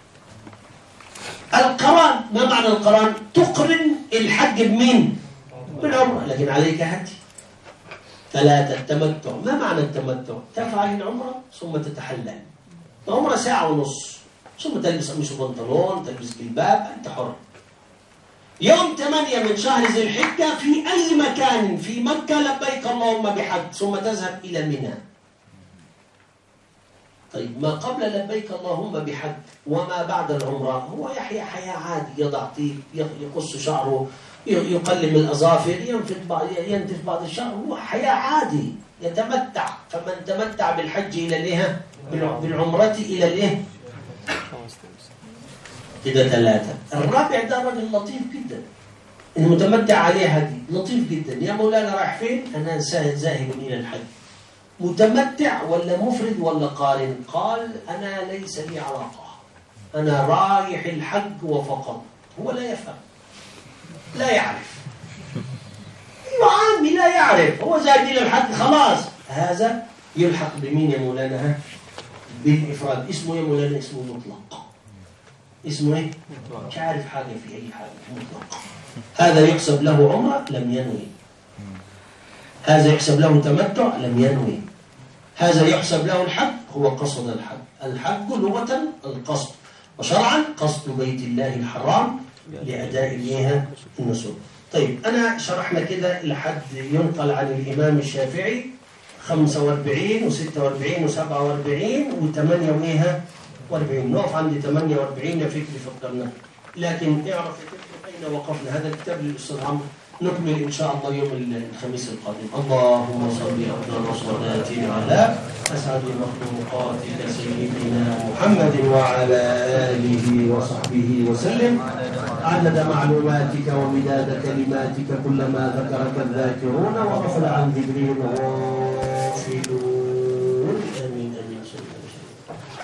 القران. ما معنى القران؟ تقرن الحج بمين؟ بالعمرة، لكن عليك هدي. ثلاثة التمتع. ما معنى التمتع؟ تفعل العمرة ثم تتحلل. العمرة ساعة ونص، ثم تلبس قميص وبنطلون، تلبس جلباب، أنت حر. يوم ثمانية من شهر ذي الحجة في أي مكان في مكة لبيك اللهم بحج، ثم تذهب إلى منى. طيب ما قبل لبيك اللهم بحج وما بعد العمرة هو يحيا حياة عادي، يضع طيب، يقص شعره، يقلم الأظافر، ينفث بعض ينتف بعض الشعر، هو حياة عادي يتمتع. فمن تمتع بالحج إلى الإيه؟ بالعمرة إلى الإيه؟ كده ثلاثة. الرابع ده رجل لطيف جدا، المتمتع عليها دي لطيف جدا. يا مولانا رايح فين؟ أنا ذاهب إلى الحج. متمتع ولا مفرد ولا قارن؟ قال أنا ليس لي علاقة، أنا رايح الحج وفقط. هو لا يفهم، لا يعرف، أيوة عامي لا يعرف، هو ذاهب إلى الحج خلاص. هذا يلحق بمين يا مولانا؟ بالإفراد. اسمه يا مولانا اسمه مطلق. اسمه ايه؟ مش عارف حاجة في أي حاجة، مطلق. هذا يحسب له عمرة لم ينوي، هذا يحسب له تمتع لم ينوي، هذا يحسب له الحج هو قصد الحج. الحج لغة القصد، وشرعا قصد بيت الله الحرام لأداء إليها النسك. طيب أنا شرحنا كده لحد ينقل عن الإمام الشافعي خمسة وأربعين وستة وأربعين وسبعة وأربعين وثمانية وأربعين. نقف عند ثمانية وأربعين يا فكري فكرنا، لكن اعرف أين وقفنا. هذا الكتاب للأستاذ عمرو، نكمل إن شاء الله يوم الخميس القادم. اللهم صل أفضل صلاة على أسعد مخلوقاتك سيدنا محمد وعلى آله وصحبه وسلم عدد معلوماتك ومداد كلماتك كلما ذكرك الذاكرون وغفل عن ذكرهم الغافلون.